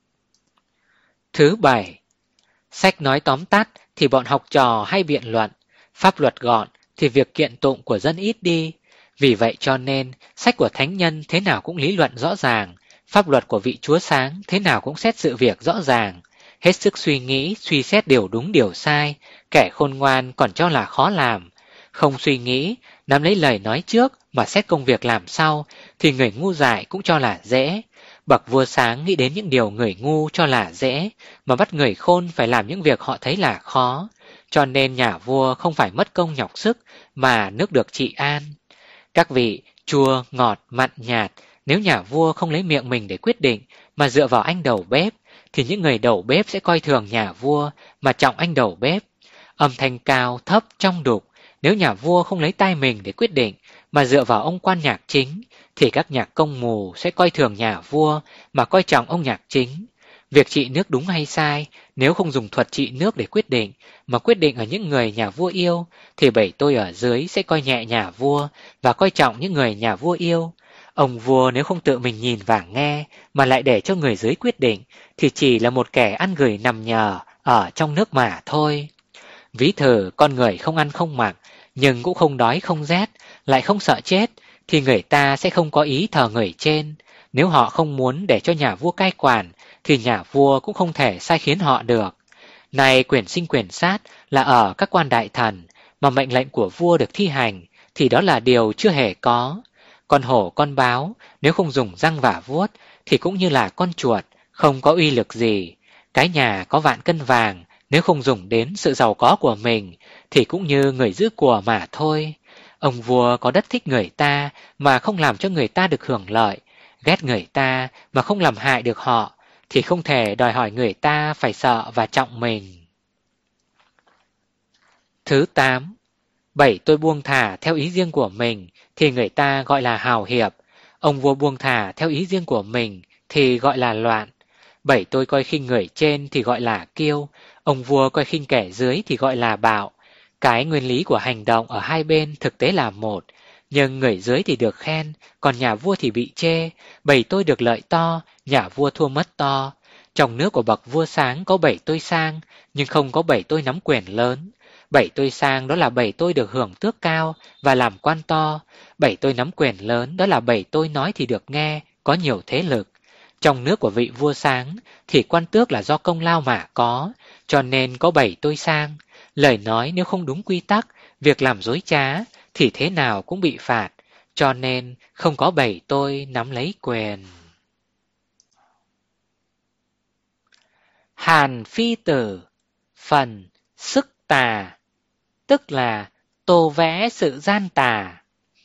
Speaker 1: Thứ bảy, sách nói tóm tắt thì bọn học trò hay biện luận, pháp luật gọn thì việc kiện tụng của dân ít đi. Vì vậy cho nên, sách của thánh nhân thế nào cũng lý luận rõ ràng, pháp luật của vị chúa sáng thế nào cũng xét sự việc rõ ràng, hết sức suy nghĩ, suy xét điều đúng điều sai, kẻ khôn ngoan còn cho là khó làm. Không suy nghĩ, nắm lấy lời nói trước mà xét công việc làm sau, thì người ngu dại cũng cho là dễ. Bậc vua sáng nghĩ đến những điều người ngu cho là dễ, mà bắt người khôn phải làm những việc họ thấy là khó. Cho nên nhà vua không phải mất công nhọc sức, mà nước được trị an. Các vị, chua, ngọt, mặn, nhạt, nếu nhà vua không lấy miệng mình để quyết định, mà dựa vào anh đầu bếp, thì những người đầu bếp sẽ coi thường nhà vua, mà trọng anh đầu bếp. Âm thanh cao, thấp, trong đục, nếu nhà vua không lấy tay mình để quyết định, mà dựa vào ông quan nhạc chính, thì các nhạc công mù sẽ coi thường nhà vua, mà coi trọng ông nhạc chính. Việc trị nước đúng hay sai, nếu không dùng thuật trị nước để quyết định, mà quyết định ở những người nhà vua yêu, thì bảy tôi ở dưới sẽ coi nhẹ nhà vua, và coi trọng những người nhà vua yêu. Ông vua nếu không tự mình nhìn và nghe, mà lại để cho người dưới quyết định, thì chỉ là một kẻ ăn gửi nằm nhờ ở trong nước mà thôi. Ví thử con người không ăn không mặc, nhưng cũng không đói không rét, lại không sợ chết, thì người ta sẽ không có ý thờ người trên. Nếu họ không muốn để cho nhà vua cai quản, thì nhà vua cũng không thể sai khiến họ được. Này quyền sinh quyền sát là ở các quan đại thần, mà mệnh lệnh của vua được thi hành, thì đó là điều chưa hề có. Con hổ con báo, nếu không dùng răng vả vuốt, thì cũng như là con chuột, không có uy lực gì. Cái nhà có vạn cân vàng, nếu không dùng đến sự giàu có của mình, thì cũng như người giữ của mà thôi. Ông vua có đất thích người ta, mà không làm cho người ta được hưởng lợi. ghét người ta mà không làm hại được họ, thì không thể đòi hỏi người ta phải sợ và trọng mình. Thứ tám, bảy tôi buông thả theo ý riêng của mình thì người ta gọi là hào hiệp. Ông vua buông thả theo ý riêng của mình thì gọi là loạn. Bảy tôi coi khinh người trên thì gọi là kiêu. Ông vua coi khinh kẻ dưới thì gọi là bạo. Cái nguyên lý của hành động ở hai bên thực tế là một. Nhưng người dưới thì được khen, còn nhà vua thì bị chê. Bảy tôi được lợi to, nhà vua thua mất to. Trong nước của bậc vua sáng có bảy tôi sang, nhưng không có bảy tôi nắm quyền lớn. Bảy tôi sang đó là bảy tôi được hưởng tước cao và làm quan to. Bảy tôi nắm quyền lớn đó là bảy tôi nói thì được nghe, có nhiều thế lực. Trong nước của vị vua sáng thì quan tước là do công lao mà có, cho nên có bảy tôi sang. Lời nói nếu không đúng quy tắc, việc làm dối trá thì thế nào cũng bị phạt, cho nên không có bảy tôi nắm lấy quyền. Hàn Phi Tử, phần sức tà, tức là tô vẽ sự gian tà.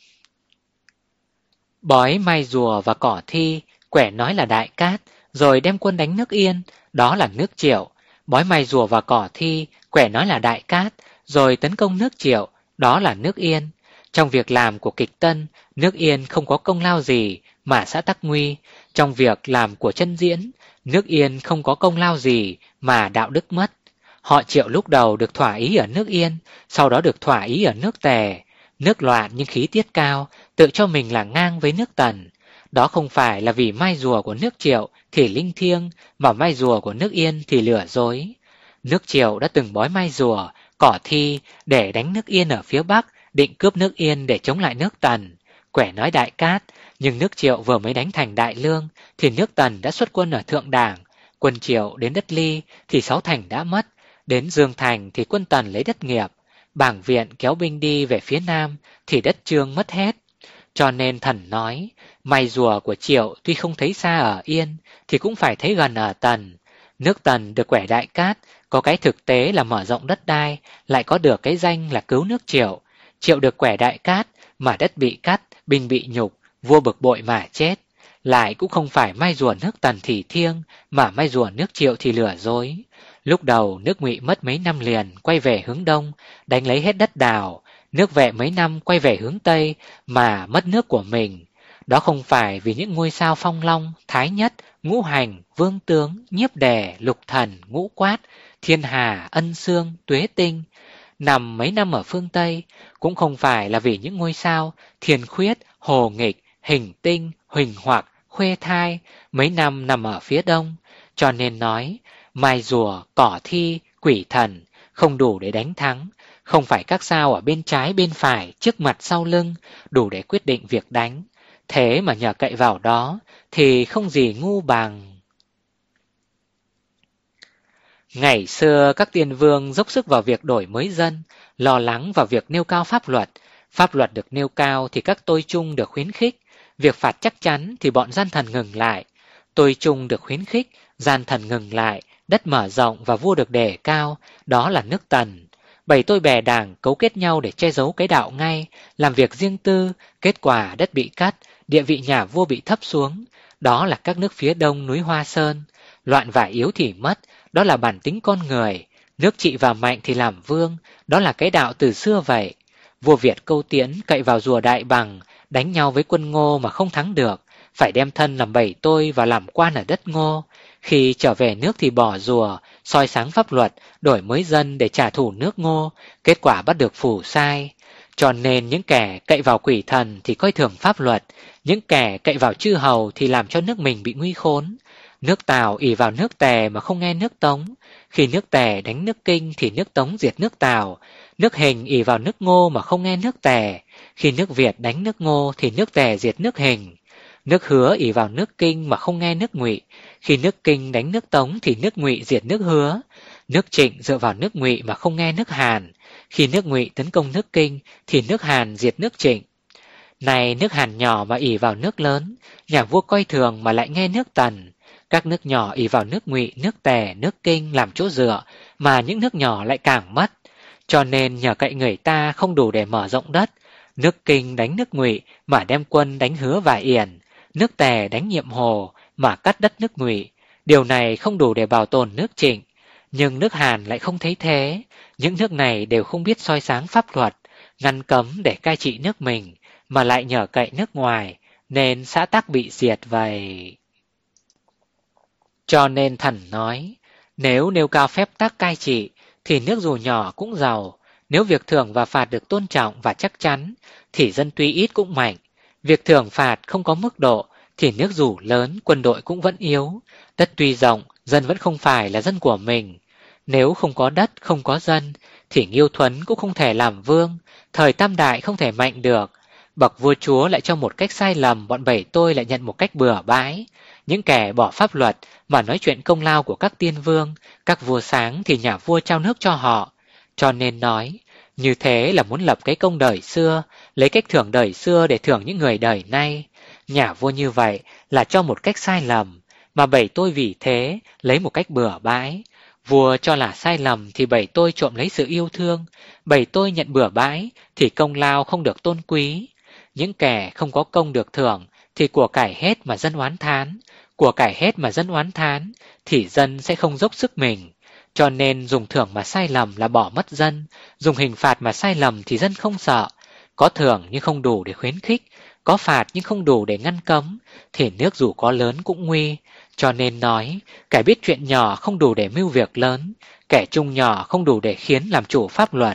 Speaker 1: Bói mai rùa và cỏ thi, quẻ nói là Đại Cát, rồi đem quân đánh nước Yên, đó là nước Triệu. Bói mai rùa và cỏ thi, quẻ nói là Đại Cát, rồi tấn công nước Triệu, đó là nước Yên. Trong việc làm của kịch Tân, nước Yên không có công lao gì mà xã tắc nguy. Trong việc làm của chân diễn, nước Yên không có công lao gì mà đạo đức mất. Họ Triệu lúc đầu được thỏa ý ở nước Yên, sau đó được thỏa ý ở nước Tề. Nước loạn nhưng khí tiết cao, tự cho mình là ngang với nước Tần. Đó không phải là vì mai rùa của nước Triệu thì linh thiêng, mà mai rùa của nước Yên thì lừa dối. Nước Triệu đã từng bói mai rùa, cỏ thi để đánh nước Yên ở phía Bắc, định cướp nước Yên để chống lại nước Tần. Quẻ nói Đại Cát, nhưng nước Triệu vừa mới đánh thành Đại Lương thì nước Tần đã xuất quân ở Thượng Đảng. Quân Triệu đến đất Ly thì sáu thành đã mất, đến Dương Thành thì quân Tần lấy đất Nghiệp. Bảng Viện kéo binh đi về phía Nam thì đất Trương mất hết. Cho nên thần nói, mai rùa của Triệu tuy không thấy xa ở Yên thì cũng phải thấy gần ở Tần. Nước Tần được quẻ Đại Cát, có cái thực tế là mở rộng đất đai, lại có được cái danh là cứu nước Triệu. Triệu được quẻ Đại Cát mà đất bị cắt, binh bị nhục, vua bực bội mà chết. Lại cũng không phải mai rùa nước Tần thì thiêng, mà mai rùa nước Triệu thì lừa dối. Lúc đầu nước Ngụy mất mấy năm liền quay về hướng Đông, đánh lấy hết đất Đào. Nước Vệ mấy năm quay về hướng Tây mà mất nước của mình. Đó không phải vì những ngôi sao Phong Long, Thái Nhất, Ngũ Hành, Vương Tướng, Nhiếp Đề, Lục Thần, Ngũ Quát, Thiên Hà, Ân Xương, Tuế Tinh nằm mấy năm ở phương Tây, cũng không phải là vì những ngôi sao Thiên Khuyết, Hồ Nghịch, Hình Tinh, Huỳnh Hoặc, Khuê Thai mấy năm nằm ở phía Đông. Cho nên nói, mai rùa, cỏ thi, quỷ thần không đủ để đánh thắng. Không phải các sao ở bên trái bên phải, trước mặt sau lưng đủ để quyết định việc đánh. Thế mà nhờ cậy vào đó thì không gì ngu bằng. Ngày xưa các tiên vương dốc sức vào việc đổi mới dân, lo lắng vào việc nêu cao pháp luật. Pháp luật được nêu cao thì các tôi chung được khuyến khích. Việc phạt chắc chắn thì bọn gian thần ngừng lại. Tôi chung được khuyến khích, gian thần ngừng lại, đất mở rộng và vua được đề cao, đó là nước Tần. Bảy tôi bè đảng cấu kết nhau để che giấu cái đạo ngay, làm việc riêng tư, kết quả đất bị cắt, địa vị nhà vua bị thấp xuống, đó là các nước phía đông núi Hoa Sơn. Loạn và yếu thì mất, đó là bản tính con người. Nước trị và mạnh thì làm vương, đó là cái đạo từ xưa vậy. Vua Việt Câu Tiễn cậy vào rùa Đại Bằng, đánh nhau với quân Ngô mà không thắng được, phải đem thân làm bảy tôi và làm quan ở đất Ngô. Khi trở về nước thì bỏ rùa, soi sáng pháp luật, đổi mới dân để trả thù nước Ngô, kết quả bắt được phủ sai. Cho nên những kẻ cậy vào quỷ thần thì coi thường pháp luật, những kẻ cậy vào chư hầu thì làm cho nước mình bị nguy khốn. Nước Tào ỷ vào nước Tề mà không nghe nước Tống, khi nước Tề đánh nước Kinh thì nước Tống diệt nước Tào. Nước Hình ỷ vào nước Ngô mà không nghe nước Tề, khi nước Việt đánh nước Ngô thì nước Tề diệt nước Hình. Nước Hứa ỷ vào nước Kinh mà không nghe nước Ngụy, khi nước Kinh đánh nước Tống thì nước Ngụy diệt nước Hứa. Nước Trịnh dựa vào nước Ngụy mà không nghe nước Hàn, khi nước Ngụy tấn công nước Kinh thì nước Hàn diệt nước Trịnh. Này nước Hàn nhỏ mà ỷ vào nước lớn, nhà vua coi thường mà lại nghe nước Tần. Các nước nhỏ ỷ vào nước Ngụy, nước Tề, nước Kinh làm chỗ dựa, mà những nước nhỏ lại càng mất. Cho nên nhờ cậy người ta không đủ để mở rộng đất. Nước Kinh đánh nước Ngụy mà đem quân đánh Hứa và Yển. Nước Tề đánh Nhiệm Hồ mà cắt đất nước Ngụy, điều này không đủ để bảo tồn nước Trịnh. Nhưng nước Hàn lại không thấy thế, những nước này đều không biết soi sáng pháp luật, ngăn cấm để cai trị nước mình, mà lại nhờ cậy nước ngoài, nên xã tắc bị diệt vậy. Cho nên thần nói, nếu nêu cao phép tắc cai trị, thì nước dù nhỏ cũng giàu. Nếu việc thưởng và phạt được tôn trọng và chắc chắn, thì dân tuy ít cũng mạnh. Việc thưởng phạt không có mức độ, thì nước dù lớn, quân đội cũng vẫn yếu. Đất tuy rộng, dân vẫn không phải là dân của mình. Nếu không có đất, không có dân, thì Nghiêu Thuấn cũng không thể làm vương, thời Tam Đại không thể mạnh được. Bậc vua chúa lại cho một cách sai lầm, bọn Bảy tôi lại nhận một cách bừa bãi. Những kẻ bỏ pháp luật mà nói chuyện công lao của các tiên vương, các vua sáng thì nhà vua trao nước cho họ. Cho nên nói, như thế là muốn lập cái công đời xưa, lấy cách thưởng đời xưa để thưởng những người đời nay. Nhà vua như vậy là cho một cách sai lầm, mà Bảy tôi vì thế lấy một cách bừa bãi. Vua cho là sai lầm thì Bảy tôi trộm lấy sự yêu thương, Bảy tôi nhận bừa bãi thì công lao không được tôn quý. Những kẻ không có công được thưởng thì của cải hết mà dân oán thán, của cải hết mà dân oán thán thì dân sẽ không dốc sức mình. Cho nên dùng thưởng mà sai lầm là bỏ mất dân, dùng hình phạt mà sai lầm thì dân không sợ. Có thưởng nhưng không đủ để khuyến khích, có phạt nhưng không đủ để ngăn cấm, thì nước dù có lớn cũng nguy. Cho nên nói, kẻ biết chuyện nhỏ không đủ để mưu việc lớn, kẻ trung nhỏ không đủ để khiến làm chủ pháp luật.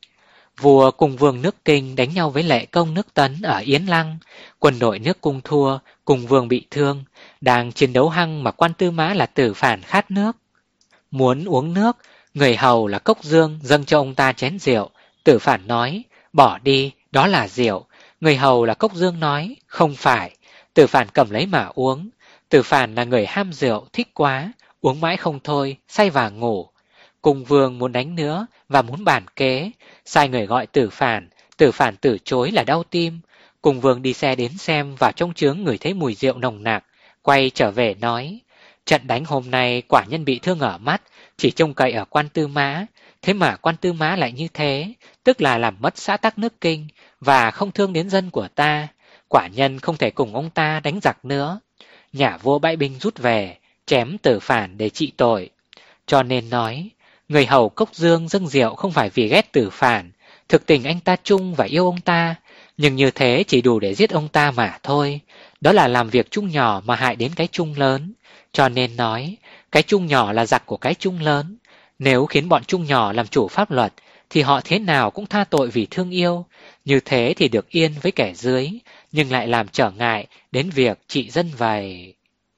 Speaker 1: Vua cùng vương nước Kinh đánh nhau với Lệ Công nước Tấn ở Yến Lăng, quân đội nước Cung thua, cùng vương bị thương, đang chiến đấu hăng mà quan Tư Mã là Tử Phản khát nước. Muốn uống nước, người hầu là Cốc Dương dâng cho ông ta chén rượu. Tử Phản nói, bỏ đi, đó là rượu. Người hầu là Cốc Dương nói, không phải. Tử Phản cầm lấy mà uống. Tử Phản là người ham rượu, thích quá, uống mãi không thôi, say và ngủ. Cung vương muốn đánh nữa và muốn bàn kế, sai người gọi Tử Phản. Tử Phản từ chối là đau tim. Cung vương đi xe đến xem, vào trong trướng ngửi thấy mùi rượu nồng nặc, quay trở về nói, trận đánh hôm nay quả nhân bị thương ở mắt, chỉ trông cậy ở quan Tư Mã. Thế mà quan Tư Mã lại như thế, tức là làm mất xã tắc nước Kinh và không thương đến dân của ta. Quả nhân không thể cùng ông ta đánh giặc nữa. Nhà vua bãi binh rút về, chém Tử Phản để trị tội. Cho nên nói, người hầu Cốc Dương dâng rượu không phải vì ghét Tử Phản, thực tình anh ta chung và yêu ông ta, nhưng như thế chỉ đủ để giết ông ta mà thôi. Đó là làm việc chung nhỏ mà hại đến cái chung lớn. Cho nên nói, cái chung nhỏ là giặc của cái chung lớn. Nếu khiến bọn chung nhỏ làm chủ pháp luật, thì họ thế nào cũng tha tội vì thương yêu. Như thế thì được yên với kẻ dưới, nhưng lại làm trở ngại đến việc trị dân vậy.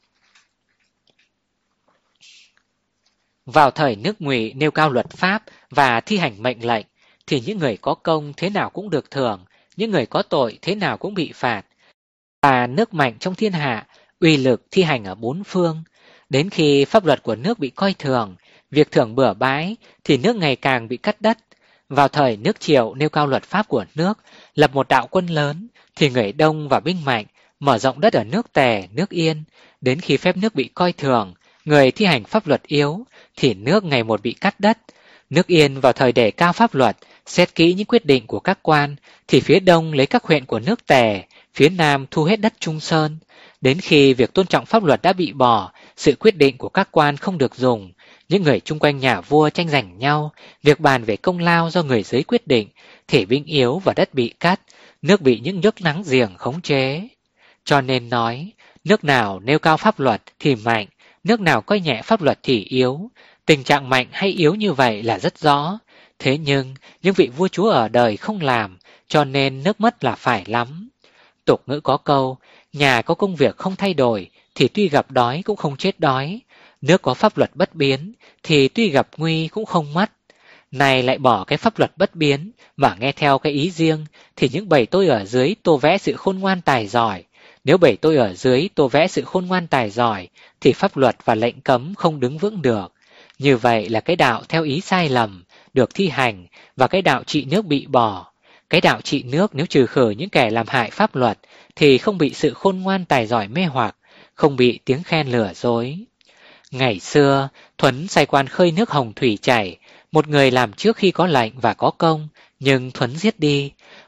Speaker 1: Vào thời nước Ngụy nêu cao luật pháp và thi hành mệnh lệnh, thì những người có công thế nào cũng được thưởng, những người có tội thế nào cũng bị phạt. Và nước mạnh trong thiên hạ, uy lực thi hành ở bốn phương. Đến khi pháp luật của nước bị coi thường, việc thưởng bừa bãi, thì nước ngày càng bị cắt đất. Vào thời nước Triệu nêu cao luật pháp của nước, lập một đạo quân lớn, thì người đông và binh mạnh, mở rộng đất ở nước Tề, nước Yên. Đến khi phép nước bị coi thường, người thi hành pháp luật yếu, thì nước ngày một bị cắt đất. Nước Yên vào thời đề cao pháp luật, xét kỹ những quyết định của các quan, thì phía đông lấy các huyện của nước Tề, phía nam thu hết đất Trung Sơn. Đến khi việc tôn trọng pháp luật đã bị bỏ, sự quyết định của các quan không được dùng, những người chung quanh nhà vua tranh giành nhau, việc bàn về công lao do người dưới quyết định, thì binh yếu và đất bị cắt, nước bị những nước láng giềng khống chế. Cho nên nói, nước nào nêu cao pháp luật thì mạnh, nước nào coi nhẹ pháp luật thì yếu. Tình trạng mạnh hay yếu như vậy là rất rõ. Thế nhưng, những vị vua chúa ở đời không làm, cho nên nước mất là phải lắm. Tục ngữ có câu, nhà có công việc không thay đổi, thì tuy gặp đói cũng không chết đói. Nước có pháp luật bất biến, thì tuy gặp nguy cũng không mất. Này lại bỏ cái pháp luật bất biến, mà nghe theo cái ý riêng, thì những bầy tôi ở dưới tô vẽ sự khôn ngoan tài giỏi. Nếu bầy tôi ở dưới tô vẽ sự khôn ngoan tài giỏi, thì pháp luật và lệnh cấm không đứng vững được. Như vậy là cái đạo theo ý sai lầm, được thi hành, và cái đạo trị nước bị bỏ. Cái đạo trị nước nếu trừ khử những kẻ làm hại pháp luật, thì không bị sự khôn ngoan tài giỏi mê hoặc, không bị tiếng khen lừa dối. Ngày xưa, Thuấn sai quan khơi nước Hồng Thủy chảy, một người làm trước khi có lệnh và có công, nhưng Thuấn giết đi.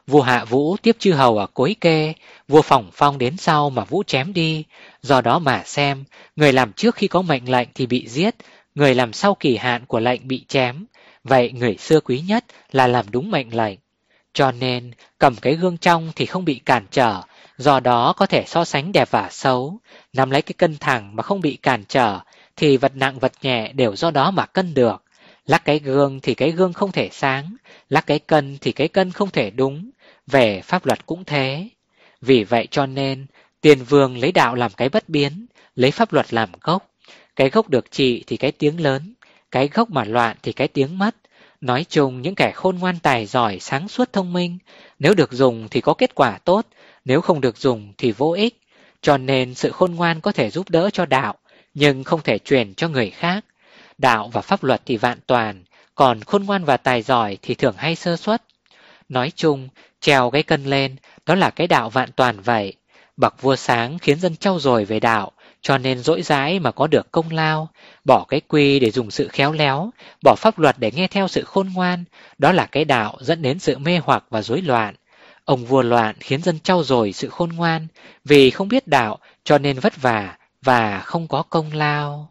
Speaker 1: Vua hạ vũ tiếp chư hầu ở Cối Kê, vua Phòng Phong đến sau mà vũ chém đi. Do đó mà xem, người làm trước khi có mệnh lệnh thì bị giết, người làm sau kỳ hạn của lệnh bị chém. Vậy người xưa quý nhất là làm đúng mệnh lệnh. Cho nên, cầm cái gương trong thì không bị cản trở, do đó có thể so sánh đẹp và xấu. Nắm lấy cái cân thẳng mà không bị cản trở, thì vật nặng vật nhẹ đều do đó mà cân được. Lắc cái gương thì cái gương không thể sáng, lắc cái cân thì cái cân không thể đúng. Về pháp luật cũng thế. Vì vậy cho nên, Tiền Vương lấy đạo làm cái bất biến, lấy pháp luật làm gốc. Cái gốc được trị thì cái tiếng lớn, cái gốc mà loạn thì cái tiếng mất. Nói chung những kẻ khôn ngoan tài giỏi, sáng suốt thông minh, nếu được dùng thì có kết quả tốt, nếu không được dùng thì vô ích. Cho nên sự khôn ngoan có thể giúp đỡ cho đạo, nhưng không thể truyền cho người khác. Đạo và pháp luật thì vạn toàn, còn khôn ngoan và tài giỏi thì thường hay sơ suất. Nói chung, treo cái cân lên, đó là cái đạo vạn toàn vậy. Bậc vua sáng khiến dân trau dồi về đạo, cho nên dỗi dãi mà có được công lao. Bỏ cái quy để dùng sự khéo léo, bỏ pháp luật để nghe theo sự khôn ngoan, đó là cái đạo dẫn đến sự mê hoặc và rối loạn. Ông vua loạn khiến dân trau dồi sự khôn ngoan, vì không biết đạo cho nên vất vả và không có công lao.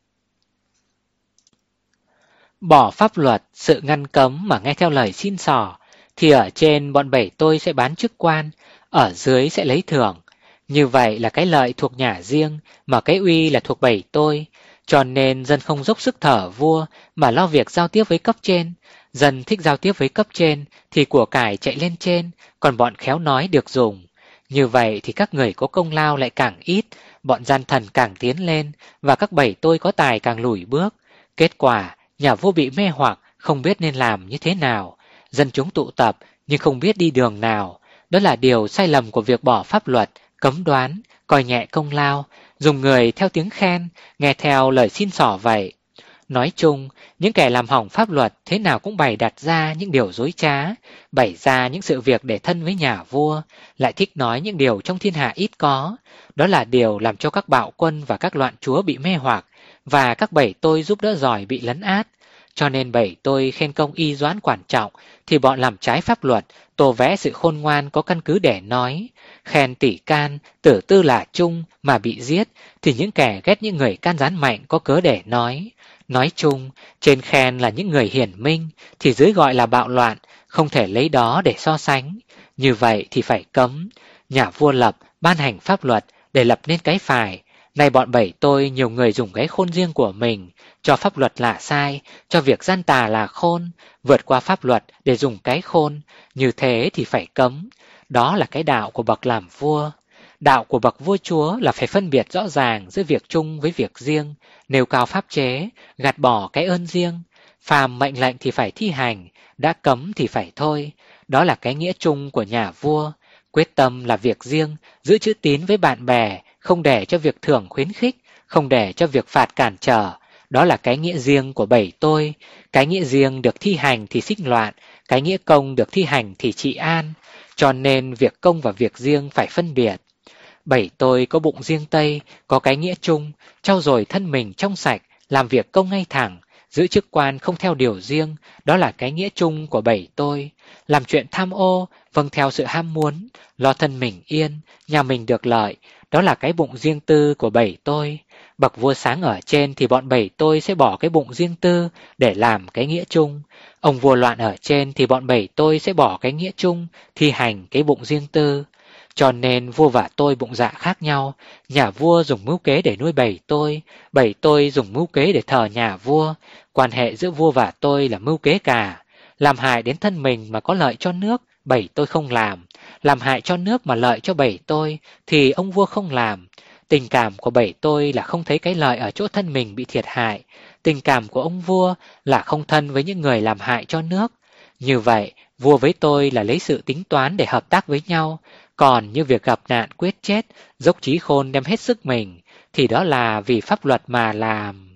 Speaker 1: Bỏ pháp luật, sự ngăn cấm mà nghe theo lời xin xỏ, thì ở trên bọn bảy tôi sẽ bán chức quan, ở dưới sẽ lấy thưởng. Như vậy là cái lợi thuộc nhà riêng, mà cái uy là thuộc bảy tôi. Cho nên dân không dốc sức thở vua, mà lo việc giao tiếp với cấp trên. Dân thích giao tiếp với cấp trên, thì của cải chạy lên trên, còn bọn khéo nói được dùng. Như vậy thì các người có công lao lại càng ít, bọn gian thần càng tiến lên, và các bảy tôi có tài càng lùi bước. Kết quả, nhà vua bị mê hoặc, không biết nên làm như thế nào. Dân chúng tụ tập, nhưng không biết đi đường nào. Đó là điều sai lầm của việc bỏ pháp luật, cấm đoán, coi nhẹ công lao, dùng người theo tiếng khen, nghe theo lời xin xỏ vậy. Nói chung, những kẻ làm hỏng pháp luật thế nào cũng bày đặt ra những điều dối trá, bày ra những sự việc để thân với nhà vua, lại thích nói những điều trong thiên hạ ít có. Đó là điều làm cho các bạo quân và các loạn chúa bị mê hoặc, và các bảy tôi giúp đỡ giỏi bị lấn át. Cho nên bảy tôi khen công y doãn quan trọng, thì bọn làm trái pháp luật, tô vẽ sự khôn ngoan có căn cứ để nói. Khen tỷ can, tử tư là chung mà bị giết, thì những kẻ ghét những người can gián mạnh có cớ để nói. Nói chung, trên khen là những người hiển minh, thì dưới gọi là bạo loạn, không thể lấy đó để so sánh. Như vậy thì phải cấm. Nhà vua lập, ban hành pháp luật để lập nên cái phải. Nay bọn bảy tôi nhiều người dùng cái khôn riêng của mình, cho pháp luật là sai, cho việc gian tà là khôn, vượt qua pháp luật để dùng cái khôn, như thế thì phải cấm. Đó là cái đạo của bậc làm vua. Đạo của bậc vua chúa là phải phân biệt rõ ràng giữa việc chung với việc riêng, nêu cao pháp chế, gạt bỏ cái ơn riêng. Phàm mệnh lệnh thì phải thi hành, đã cấm thì phải thôi. Đó là cái nghĩa chung của nhà vua. Quyết tâm là việc riêng, giữ chữ tín với bạn bè, không để cho việc thưởng khuyến khích, không để cho việc phạt cản trở. Đó là cái nghĩa riêng của bảy tôi. Cái nghĩa riêng được thi hành thì sinh loạn, cái nghĩa công được thi hành thì trị an. Cho nên việc công và việc riêng phải phân biệt. Bảy tôi có bụng riêng Tây, có cái nghĩa chung, trau dồi thân mình trong sạch, làm việc công ngay thẳng, giữ chức quan không theo điều riêng, đó là cái nghĩa chung của bảy tôi. Làm chuyện tham ô, vâng theo sự ham muốn, lo thân mình yên, nhà mình được lợi, đó là cái bụng riêng tư của bảy tôi. Bậc vua sáng ở trên thì bọn bảy tôi sẽ bỏ cái bụng riêng tư để làm cái nghĩa chung. Ông vua loạn ở trên thì bọn bảy tôi sẽ bỏ cái nghĩa chung, thi hành cái bụng riêng tư. Cho nên vua và tôi bụng dạ khác nhau, nhà vua dùng mưu kế để nuôi bảy tôi, bảy tôi dùng mưu kế để thờ nhà vua. Quan hệ giữa vua và tôi là mưu kế cả. Làm hại đến thân mình mà có lợi cho nước, bảy tôi không làm. Làm hại cho nước mà lợi cho bảy tôi, thì ông vua không làm. Tình cảm của bảy tôi là không thấy cái lợi ở chỗ thân mình bị thiệt hại. Tình cảm của ông vua là không thân với những người làm hại cho nước. Như vậy, vua với tôi là lấy sự tính toán để hợp tác với nhau. Còn như việc gặp nạn quyết chết, dốc trí khôn đem hết sức mình, thì đó là vì pháp luật mà làm.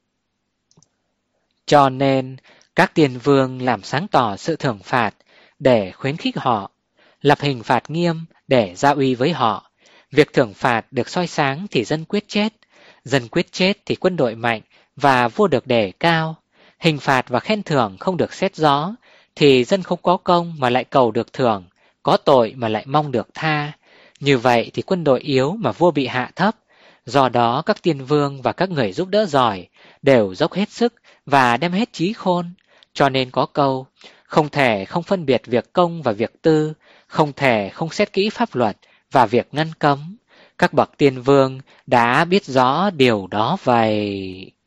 Speaker 1: Cho nên, các tiền vương làm sáng tỏ sự thưởng phạt để khuyến khích họ, lập hình phạt nghiêm để gia uy với họ. Việc thưởng phạt được soi sáng thì dân quyết chết, dân quyết chết thì quân đội mạnh và vua được đề cao. Hình phạt và khen thưởng không được xét rõ, thì dân không có công mà lại cầu được thưởng, có tội mà lại mong được tha. Như vậy thì quân đội yếu mà vua bị hạ thấp. Do đó các tiên vương và các người giúp đỡ giỏi đều dốc hết sức và đem hết trí khôn. Cho nên có câu, không thể không phân biệt việc công và việc tư, không thể không xét kỹ pháp luật và việc ngăn cấm. Các bậc tiên vương đã biết rõ điều đó vậy.